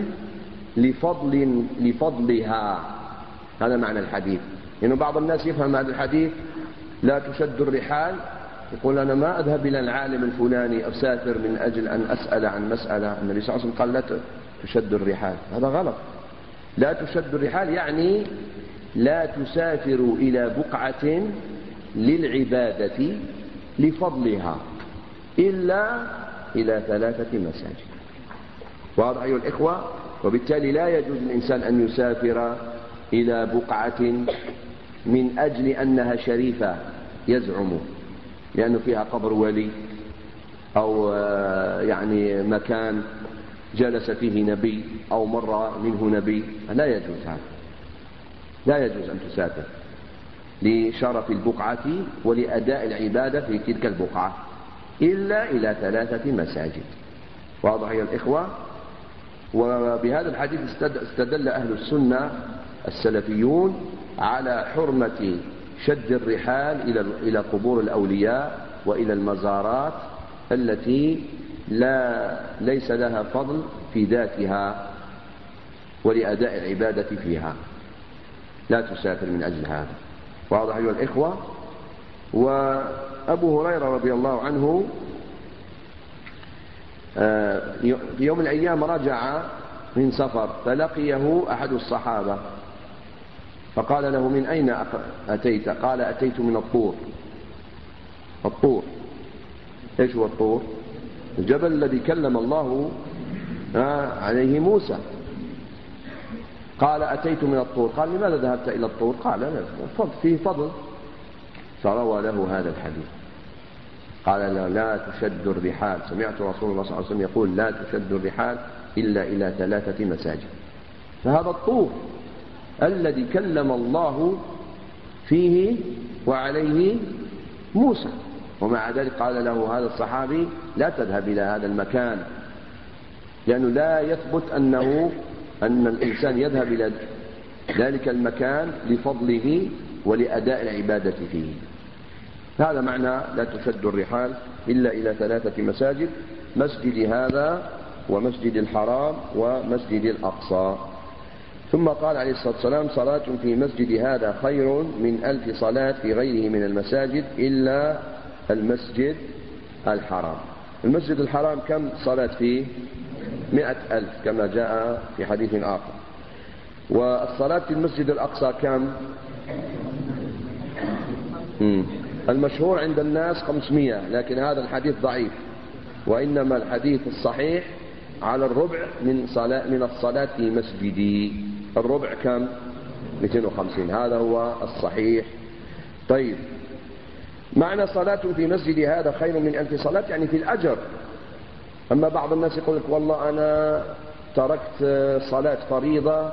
لفضلها، هذا معنى الحديث. يعني بعض الناس يفهم هذا الحديث لا تشد الرحال، يقول أنا ما أذهب إلى العالم الفلاني أسافر من أجل أن أسأل عن مسألة. النبي صلى الله عليه وسلم قال لا تشد الرحال، هذا غلط. لا تشد الرحال يعني لا تسافروا إلى بقعة للعبادة لفضلها إلا إلى 3 مساجد. واضح أيها الإخوة؟ وبالتالي لا يجوز للإنسان أن يسافر إلى بقعة من أجل أنها شريفة يزعم لأنه فيها قبر ولي أو يعني مكان جلس فيه نبي أو مر منه نبي، لا يجوز هذا، لا يجوز أن تسافر لشرف البقعة ولأداء العبادة في تلك البقعة إلا إلى 3 مساجد. واضح يا الإخوة؟ وبهذا الحديث استدل أهل السنة السلفيون على حرمة شد الرحال إلى قبور الأولياء وإلى المزارات التي ليس لها فضل في ذاتها ولأداء العبادة فيها، لا تسافر من أجل هذا. واضح أيها الإخوة؟ وأبو هريرة رضي الله عنه في يوم من الأيام رجع من سفر فلقيه أحد الصحابة فقال له: من أين أتيت؟ قال: أتيت من الطور. الطور إيش هو الطور؟ الجبل الذي كلم الله عليه موسى. قال: أتيت من الطور. قال: لماذا ذهبت إلى الطور؟ قال: فيه فضل. فروى له هذا الحديث. قال: لا تشد الرحال، سمعت رسول الله صلى الله عليه وسلم يقول: لا تشد الرحال إلا إلى 3 مساجد. فهذا الطور الذي كلم الله فيه وعليه موسى، ومع ذلك قال له هذا الصحابي: لا تذهب إلى هذا المكان، لأنه لا يثبت أن الإنسان يذهب إلى ذلك المكان لفضله ولأداء العبادة فيه. هذا معنى لا تشد الرحال إلا إلى 3 مساجد: مسجد هذا ومسجد الحرام ومسجد الأقصى. ثم قال عليه الصلاة والسلام: صلاة في مسجد هذا خير من 1000 صلاة في غيره من المساجد إلا المسجد الحرام. المسجد الحرام كم صلاة فيه؟ 100,000 كما جاء في حديث آخر. والصلاة في المسجد الأقصى كم؟ المشهور عند الناس 500، لكن هذا الحديث ضعيف، وإنما الحديث الصحيح على الربع من الصلاة في مسجدي. الربع كم؟ 250، هذا هو الصحيح. طيب، معنى صلاة في مسجد هذا خير من 1000 صلاة يعني في الأجر. أما بعض الناس يقول لك: والله أنا تركت صلاة فريضة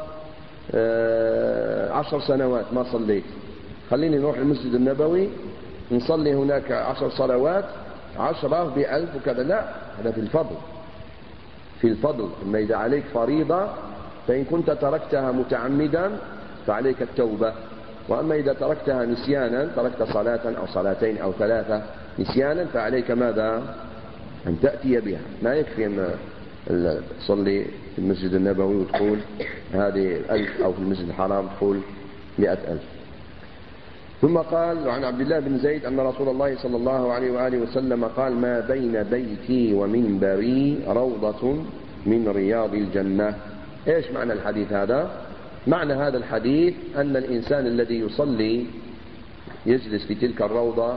10 سنوات ما صليت، خليني نروح المسجد النبوي نصلي هناك 10 صلوات 10 ب1000 وكذا. لا، هذا في الفضل، في الفضل. أما إذا عليك فريضة فإن كنت تركتها متعمدا فعليك التوبة، وأما إذا تركتها نسيانا، تركت صلاة أو صلاتين أو 3 نسيانا، فعليك ماذا؟ أن تأتي بها. ما يكفي أن تصلي في المسجد النبوي وتقول هذه 1000، أو في المسجد الحرام تقول 100,000. ثم قال: وعن عبد الله بن زيد أن رسول الله صلى الله عليه وآله وسلم قال: ما بين بيتي ومنبري روضة من رياض الجنة. إيش معنى الحديث هذا؟ معنى هذا الحديث أن الإنسان الذي يصلي يجلس في تلك الروضة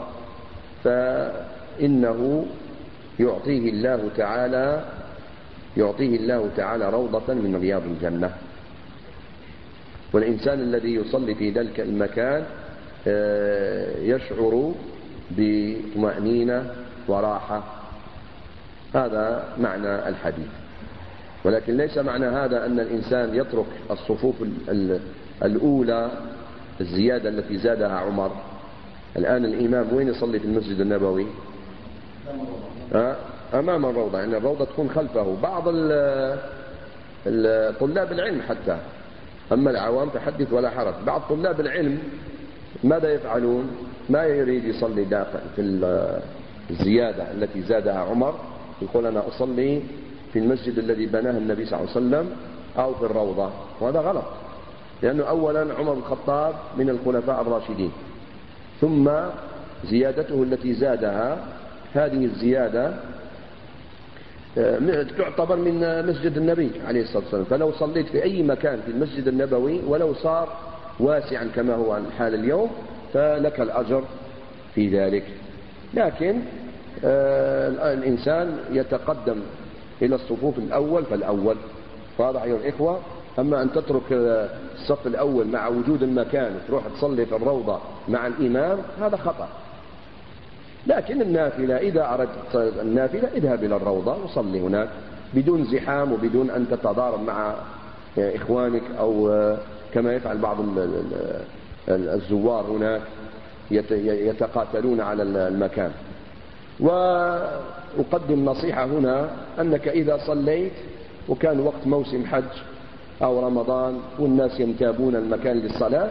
فإنه يعطيه الله تعالى روضة من رياض الجنة. والإنسان الذي يصلي في ذلك المكان يشعر بطمأنينة وراحة هذا معنى الحديث. ولكن ليس معنى هذا أن الإنسان يترك الصفوف الأولى، الزيادة التي زادها عمر. الآن الإمام وين يصلي في المسجد النبوي؟ أمام الروضة، يعني الروضة تكون خلفه. بعض طلاب العلم حتى، أما العوام فحدث ولا حرج. بعض طلاب العلم ماذا يفعلون؟ ما يريد يصلي داخل في الزيادة التي زادها عمر، يقول أنا أصلي في المسجد الذي بناه النبي صلى الله عليه وسلم أو في الروضة، وهذا غلط. لأنه أولا عمر بن الخطاب من الخلفاء الراشدين، ثم زيادته التي زادها هذه الزيادة تعتبر من مسجد النبي عليه الصلاة والسلام. فلو صليت في أي مكان في المسجد النبوي ولو صار واسعا كما هو الحال اليوم فلك الأجر في ذلك. لكن الإنسان يتقدم إلى الصفوف الأول فالأول. واضح أيها الإخوة؟ أما أن تترك الصف الأول مع وجود المكان تروح تصلي في الروضة مع الإمام هذا خطأ. لكن النافلة إذا أردت النافلة اذهب إلى الروضة وصلي هناك بدون زحام وبدون أن تتضارب مع إخوانك، أو كما يفعل بعض الزوار هناك يتقاتلون على المكان. وأقدم نصيحة هنا أنك إذا صليت وكان وقت موسم حج أو رمضان والناس ينتابون المكان للصلاة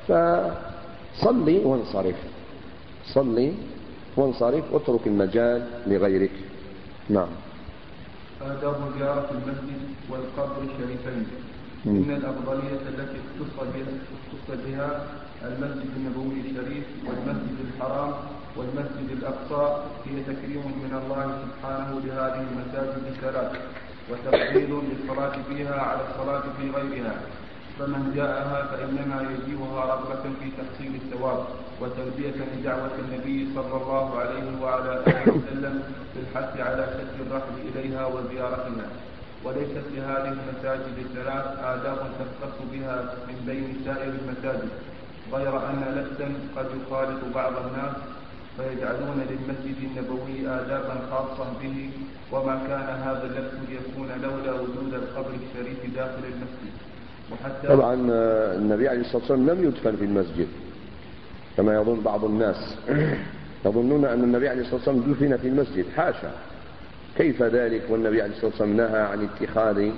فصلي وانصرف، صلي وانصرف واترك المجال لغيرك. نعم. آداب زيارة المسجد والقبر الشريفين. إن الأفضلية التي اختص بها المسجد النبوي الشريف والمسجد الحرام والمسجد الأقصى هي تكريم من الله سبحانه لهذه المساجد الثلاث، وتفضيل للصلاة فيها على الصلاة في غيرها. فمن جاءها فإنما يجيبها رغبة في تحصيل الثواب وتلبية لدعوة النبي صلى الله عليه وعلى آله وسلم في الحث على شد الرحل إليها وزيارتها. وليست لهذه المساجد الثلاث آداب تختص بها من بين سائر المساجد، غير أن لبسا قد يخالط بعض الناس فيجعلون للمسجد النبوي آدابا خاصة به، وما كان هذا اللبس ليكون لولا وجود القبر الشريف داخل المسجد. وحتى طبعا النبي عليه الصلاة والسلام لم يدفن في المسجد كما يظن بعض الناس، يظنون أن النبي عليه الصلاة والسلام دفن في المسجد. حاشا، كيف ذلك؟ والنبي عليه الصلاة والسلام نهى عن اتخاذ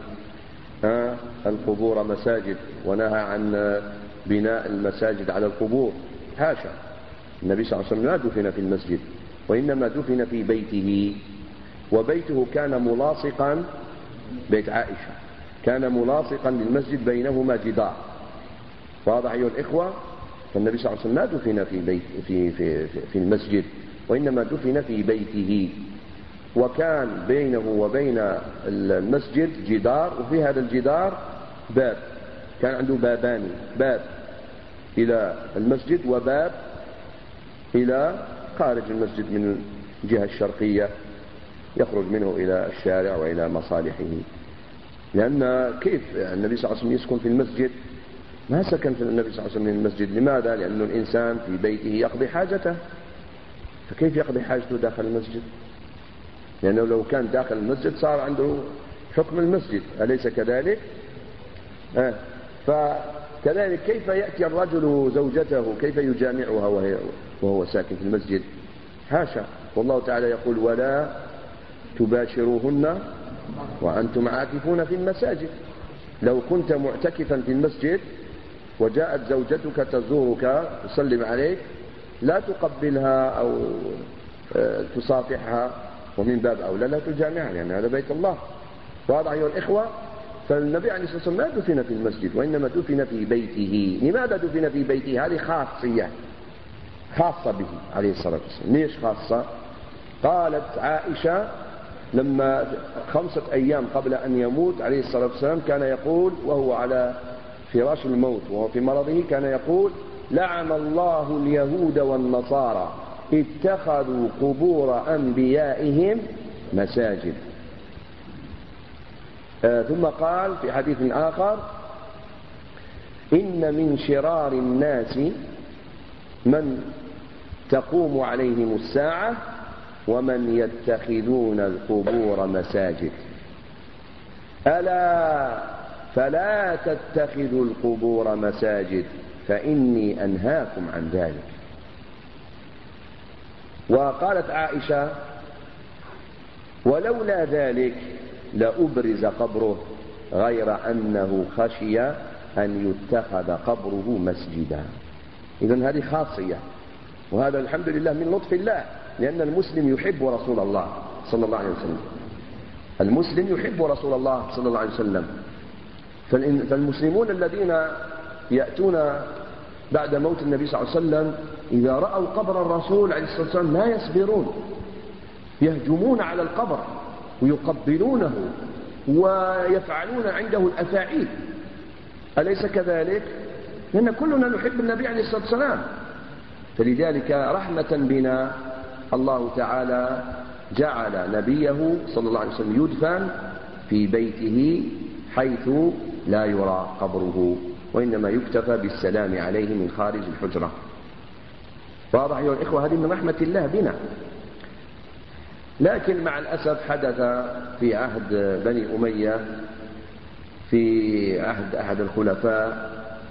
القبور مساجد، ونهى عن بناء المساجد على القبور. حاشا، النبي صلى الله عليه وسلم لا دفن في المسجد، وإنما دفن في بيته. وبيته كان ملاصقا، بيت عائشة كان ملاصقا للمسجد بينهما جدار. واضح أيها الإخوة؟ فالنبي صلى الله عليه وسلم لا دفن في بيت في المسجد، وإنما دفن في بيته. وكان بينه وبين المسجد جدار، وفي هذا الجدار باب، كان عنده بابان، باب إلى المسجد وباب إلى خارج المسجد من الجهة الشرقية يخرج منه إلى الشارع وإلى مصالحه. لأن كيف النبي صلى الله عليه وسلم يسكن في المسجد؟ ما سكن في النبي صلى الله عليه وسلم من المسجد. لماذا؟ لأن الإنسان في بيته يقضي حاجته، فكيف يقضي حاجته داخل المسجد؟ لأنه لو كان داخل المسجد صار عنده حكم المسجد، أليس كذلك؟ فكذلك كيف يأتي الرجل زوجته، كيف يجامعها وهو ساكن في المسجد؟ حاشا. والله تعالى يقول ولا تباشروهن وأنتم عاكفون في المساجد. لو كنت معتكفا في المسجد وجاءت زوجتك تزورك تسلم عليك لا تقبلها أو تصافحها، ومن باب أولى لا تجامعها، لأن هذا بيت الله. واضح أيها الإخوة؟ فالنبي عليه الصلاة والسلام ما دفن في المسجد، وإنما دفن في بيته. لماذا دفن في بيته؟ هذه خاصية خاصة به عليه الصلاة والسلام. ليش خاصة؟ قالت عائشة لما 5 أيام قبل أن يموت عليه الصلاة والسلام كان يقول وهو على فراش الموت وهو في مرضه، كان يقول لعن الله اليهود والنصارى اتخذوا قبور أنبيائهم مساجد. ثم قال في حديث آخر إن من شرار الناس من تقوم عليهم الساعة ومن يتخذون القبور مساجد ألا فلا تتخذوا القبور مساجد فإني أنهاكم عن ذلك. وقالت عائشة ولولا ذلك لأبرز قبره غير أنه خشي أن يتخذ قبره مسجدا. إذن هذه خاصية، وهذا الحمد لله من لطف الله، لأن المسلم يحب رسول الله صلى الله عليه وسلم. المسلم يحب رسول الله صلى الله عليه وسلم. فالمسلمون الذين يأتون بعد موت النبي صلى الله عليه وسلم إذا رأوا قبر الرسول عليه الصلاة والسلام لا يصبرون، يهجمون على القبر ويقبلونه ويفعلون عنده الأفاعيل. أليس كذلك؟ لأن كلنا نحب النبي عليه الصلاة والسلام. فلذلك رحمة بنا الله تعالى جعل نبيه صلى الله عليه وسلم يدفن في بيته حيث لا يرى قبره، وإنما يكتفى بالسلام عليه من خارج الحجرة. واضح أيها الإخوة؟ هذه من رحمة الله بنا. لكن مع الأسف حدث في عهد بني أمية، في عهد أحد الخلفاء،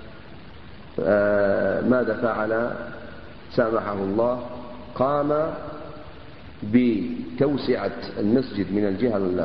ماذا فعل؟ سامحه الله، قام بتوسعة المسجد من الجهة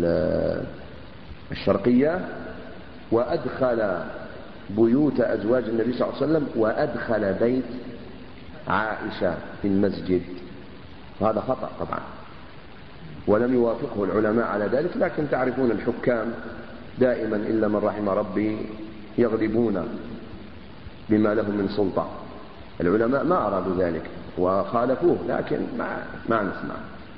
الشرقية، وأدخل بيوت أزواج النبي صلى الله عليه وسلم، وأدخل بيت عائشة في المسجد. هذا خطأ طبعا، ولم يوافقه العلماء على ذلك، لكن تعرفون الحكام دائما إلا من رحم ربي يغلبون بما لهم من سلطة. العلماء ما أرادوا ذلك وخالفوه، لكن ما نسمع،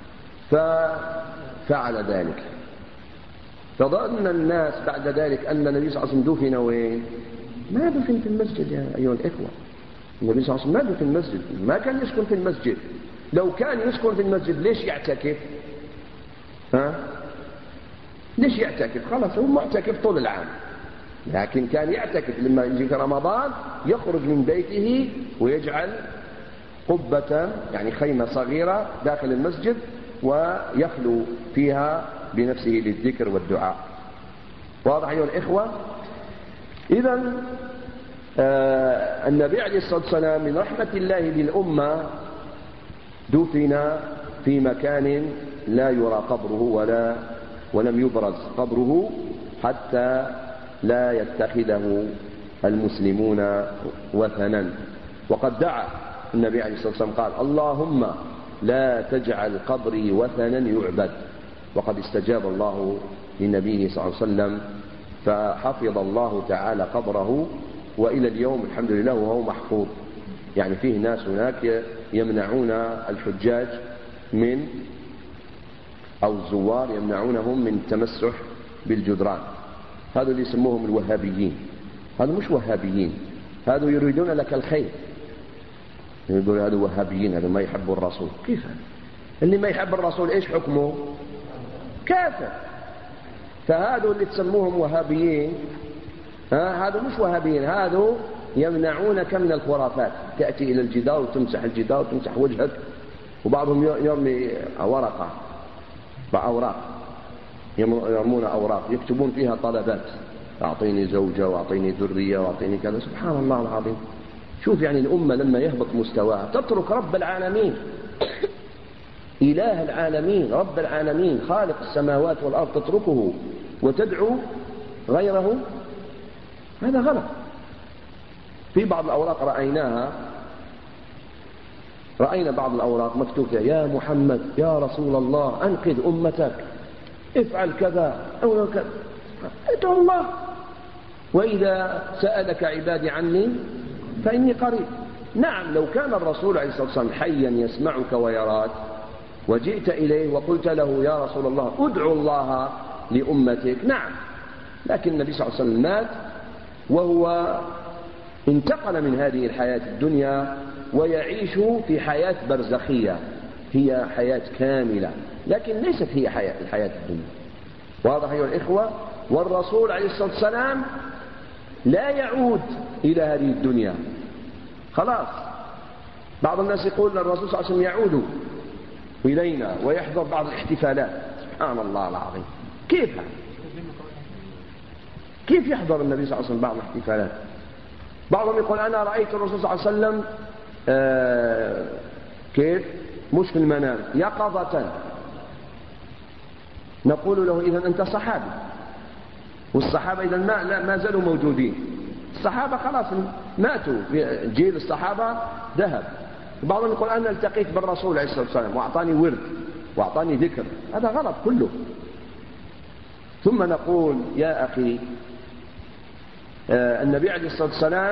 ففعل ذلك. فظن الناس بعد ذلك أن النبي صلى الله عليه وسلم دفن وين؟ ما دفن في المسجد يا أيها الإخوة. النبي صلى الله عليه وسلم ما دفن في المسجد، ما كان يسكن في المسجد. لو كان يسكن في المسجد ليش يعتكف؟ ليش يعتكف؟ خلاص هو معتكف طول العام، لكن كان يعتكف لما يجي في رمضان يخرج من بيته ويجعل قبة يعني خيمة صغيرة داخل المسجد ويخلو فيها بنفسه للذكر والدعاء. واضح أيها الإخوة؟ إذن النبي عليه الصلاة والسلام من رحمة الله للأمة دفن في مكان لا يرى قبره ولم يبرز قبره حتى لا يتخذه المسلمون وثنا. وقد دعا النبي عليه الصلاة والسلام قال اللهم لا تجعل قبري وثنا يعبد، وقد استجاب الله لنبيه صلى الله عليه وسلم، فحفظ الله تعالى قبره، وإلى اليوم الحمد لله وهو محفوظ. يعني فيه ناس هناك يمنعون الحجاج من أو الزوار يمنعونهم من التمسح بالجدران. هذا اللي يسموهم الوهابيين. هذا مش وهابيين، هذا يريدون لك الخير. يقول هذا وهابيين، هذا ما يحبوا الرسول. كيف اللي ما يحب الرسول ايش حكمه؟ كافر. فهذا اللي تسموهم وهابيين، هذا مش وهابيين، هذا يمنعونك من الخرافات. تأتي إلى الجدار وتمسح الجدار وتمسح وجهك، وبعضهم يرمي ورقة بأوراق، يرمون أوراق يكتبون فيها طلبات، أعطيني زوجة وأعطيني ذرية وأعطيني كذا. سبحان الله العظيم. شوف يعني الأمة لما يهبط مستواها تترك رب العالمين، إله العالمين، رب العالمين، خالق السماوات والأرض، تتركه وتدعو غيره، هذا غلط. في بعض الأوراق رأينا بعض الأوراق مكتوب فيها يا محمد يا رسول الله أنقذ أمتك، افعل كذا أو كذا، ادعو الله. وإذا سألك عبادي عني فإني قريب. نعم، لو كان الرسول عليه الصلاة والسلام حيا يسمعك ويراك وجئت إليه وقلت له يا رسول الله ادعو الله لأمتك، نعم. لكن النبي صلى الله عليه وسلم مات وهو انتقل من هذه الحياة الدنيا ويعيش في حياة برزخية، هي حياة كاملة، لكن ليست هي الحياة الدنيا. واضح أيها الإخوة؟ والرسول عليه الصلاة والسلام لا يعود إلى هذه الدنيا خلاص. بعض الناس يقول الرسول صلى الله عليه وسلم يعود، إلينا ويحضر بعض الاحتفالات. سبحان الله العظيم، كيف هذا؟ كيف يحضر النبي صلى الله عليه وسلم بعض الاحتفالات؟ بعضهم يقول أنا رأيت الرسول صلى الله عليه وسلم كيف؟ مش في المنام، يقظة. نقول له إذن أنت صحابي، والصحابة إذن ما زالوا موجودين. الصحابة خلاص ماتوا، جيل الصحابة ذهب. بعضهم يقول أنا التقيت بالرسول عليه الصلاة والسلام وأعطاني ورد وأعطاني ذكر. هذا غلط كله. ثم نقول يا أخي النبي عليه الصلاة والسلام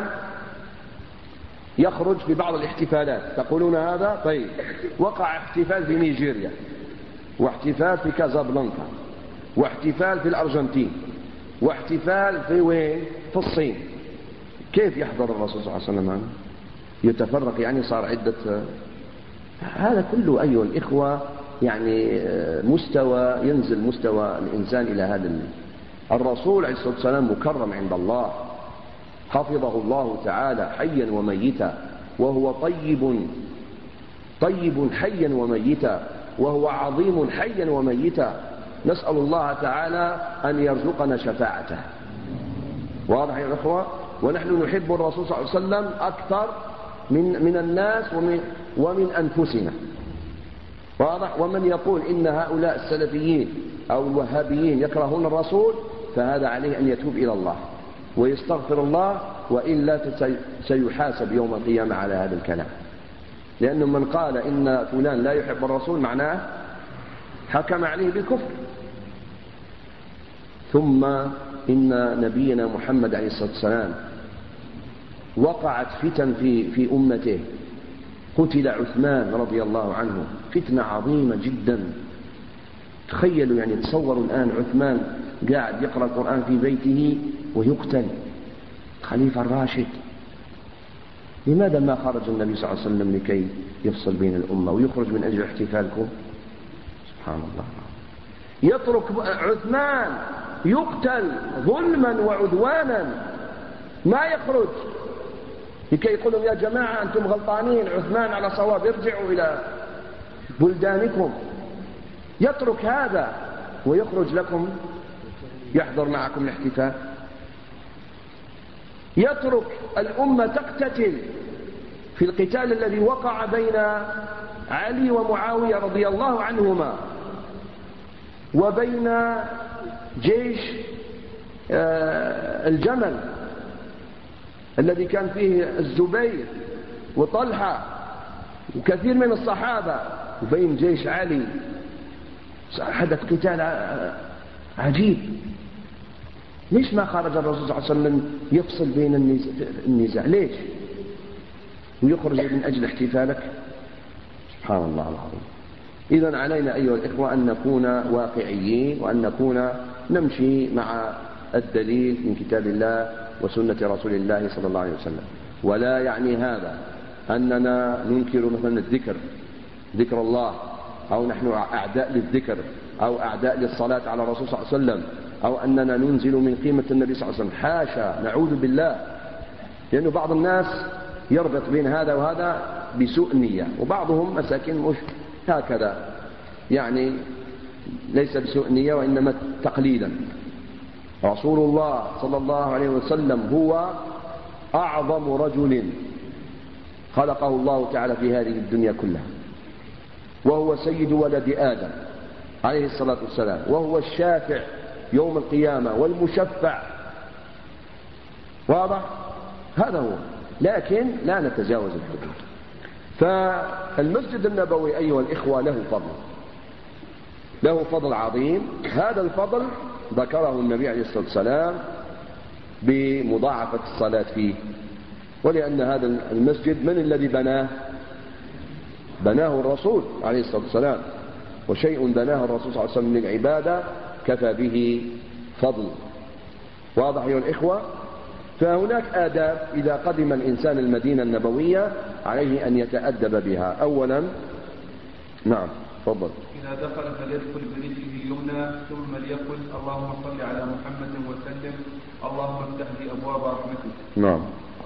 يخرج في بعض الاحتفالات، تقولون هذا طيب. وقع احتفال في نيجيريا، واحتفال في كازابلانكا، واحتفال في الأرجنتين، واحتفال في وين؟ في الصين. كيف يحضر الرسول صلى الله عليه وسلم؟ يتفرق يعني، صار عدة. هذا كله أيها الإخوة يعني مستوى، ينزل مستوى الإنسان إلى هذا. الرسول عليه الصلاة والسلام مكرم عند الله، حفظه الله تعالى حيا وميتا، وهو طيب حيا وميتا، وهو عظيم حيا وميتا. نسأل الله تعالى أن يرزقنا شفاعته. واضح يا أخوة؟ ونحن نحب الرسول صلى الله عليه وسلم أكثر من الناس ومن أنفسنا. واضح؟ ومن يقول إن هؤلاء السلفيين أو الوهابيين يكرهون الرسول فهذا عليه أن يتوب إلى الله ويستغفر الله، وإلا سيحاسب يوم القيامة على هذا الكلام. لأنه من قال إن فلان لا يحب الرسول معناه حكم عليه بالكفر. ثم إن نبينا محمد عليه الصلاة والسلام وقعت فتن في أمته. قتل عثمان رضي الله عنه، فتنة عظيمة جدا. تخيلوا يعني، تصوروا الآن عثمان قاعد يقرأ القرآن في بيته ويقتل، خليفة الراشد. لماذا ما خرج النبي صلى الله عليه وسلم لكي يفصل بين الأمة ويخرج من أجل احتفالكم؟ سبحان الله. يترك عثمان يقتل ظلما وعدوانا، ما يخرج لكي يقولوا يا جماعة أنتم غلطانين، عثمان على صواب، ارجعوا إلى بلدانكم. يترك هذا ويخرج لكم يحضر معكم الاحتفال. يترك الأمة تقتتل في القتال الذي وقع بين علي ومعاوية رضي الله عنهما، وبين جيش الجمل الذي كان فيه الزبير وطلحة وكثير من الصحابة، وبين جيش علي. حدث قتال عجيب. ليش ما خرج الرسول صلى الله عليه وسلم يفصل بين النزاع؟ ليش؟ ويخرج من أجل احتفالك؟ سبحان الله العظيم. إذن علينا أيها الإخوة أن نكون واقعيين، وأن نكون نمشي مع الدليل من كتاب الله وسنة رسول الله صلى الله عليه وسلم. ولا يعني هذا أننا ننكر مثلا ذكر الله، أو نحن أعداء للذكر، أو أعداء للصلاة على الرسول صلى الله عليه وسلم، أو أننا ننزل من قيمة النبي صلى الله عليه وسلم. حاشا، نعوذ بالله. لأنه بعض الناس يربط بين هذا وهذا بسوء نية، وبعضهم مساكين مش هكذا يعني، ليس بسوء نية وإنما تقليدا. رسول الله صلى الله عليه وسلم هو أعظم رجل خلقه الله تعالى في هذه الدنيا كلها، وهو سيد ولد آدم عليه الصلاة والسلام، وهو الشافع يوم القيامة والمشفع. واضح؟ هذا هو. لكن لا نتجاوز الحدود. فالمسجد النبوي أيها الإخوة له فضل عظيم. هذا الفضل ذكره النبي عليه الصلاة والسلام بمضاعفة الصلاة فيه. ولأن هذا المسجد من الذي بناه الرسول عليه الصلاة والسلام، وشيء بناه الرسول صلى الله عليه وسلم من العبادة كفى به فضل. واضح أيها الإخوة؟ فهناك آداب إذا قدم الإنسان المدينة النبوية عليه أن يتأدب بها. أولا، نعم تفضل. إذا دخل فليدخل برجله اليمنى ثم ليقل اللهم صل على محمد وسلم، اللهم افتح لي أبواب رحمتك. نعم.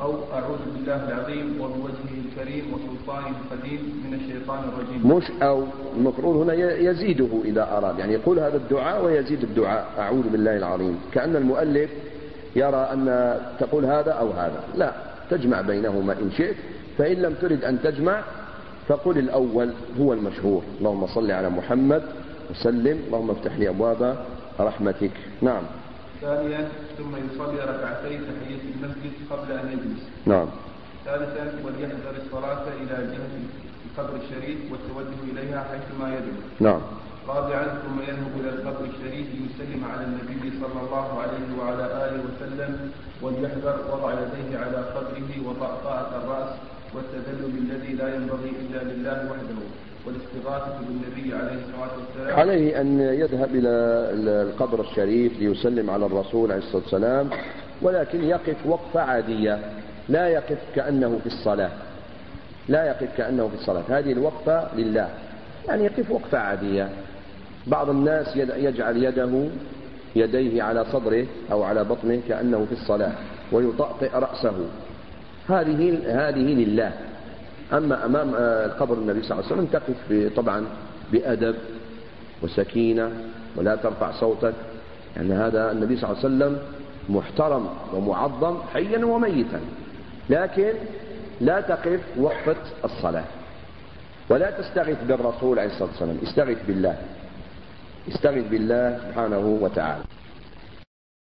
أو أعوذ بالله العظيم وبوجهه الكريم وسلطانه القديم من الشيطان الرجيم. مش أو، المفروض هنا يزيده إذا أراد، يعني يقول هذا الدعاء ويزيد الدعاء أعوذ بالله العظيم، كأن المؤلف يرى أن تقول هذا أو هذا، لا، تجمع بينهما إن شئت، فإن لم ترد أن تجمع فقل الأول هو المشهور، اللهم صل على محمد وسلم، اللهم افتح لي أبواب رحمتك. نعم. ثانيا ثم يصلي ركعتي تحية المسجد قبل أن يجلس. نعم. ثالثا وليحذر الصلاة إلى جهة القبر الشريف والتوجه إليها حيثما يدعو. نعم. رابعا ثم يذهب إلى القبر الشريف ليسلم على النبي صلى الله عليه وعلى آله وسلم، وليحذر وضع يديه على قبره وطأطأة الرأس والتذلل الذي لا ينبغي إلا لله وحده، والاستغاثة بالنبي عليه الصلاة والسلام. عليه أن يذهب إلى القبر الشريف ليسلم على الرسول عليه الصلاة والسلام، ولكن يقف وقفة عادية، لا يقف كأنه في الصلاة، لا يقف كأنه في الصلاة، هذه الوقفة لله، يعني يقف وقفة عادية. بعض الناس يجعل يديه على صدره أو على بطنه كأنه في الصلاة ويطأطئ رأسه، هذه لله. أما أمام القبر النبي صلى الله عليه وسلم تقف طبعا بأدب وسكينة ولا ترفع صوتك، يعني هذا النبي صلى الله عليه وسلم محترم ومعظم حيا وميتا، لكن لا تقف وقفة الصلاة، ولا تستغيث بالرسول عليه الصلاة والسلام، استغيث بالله، استغيث بالله سبحانه وتعالى.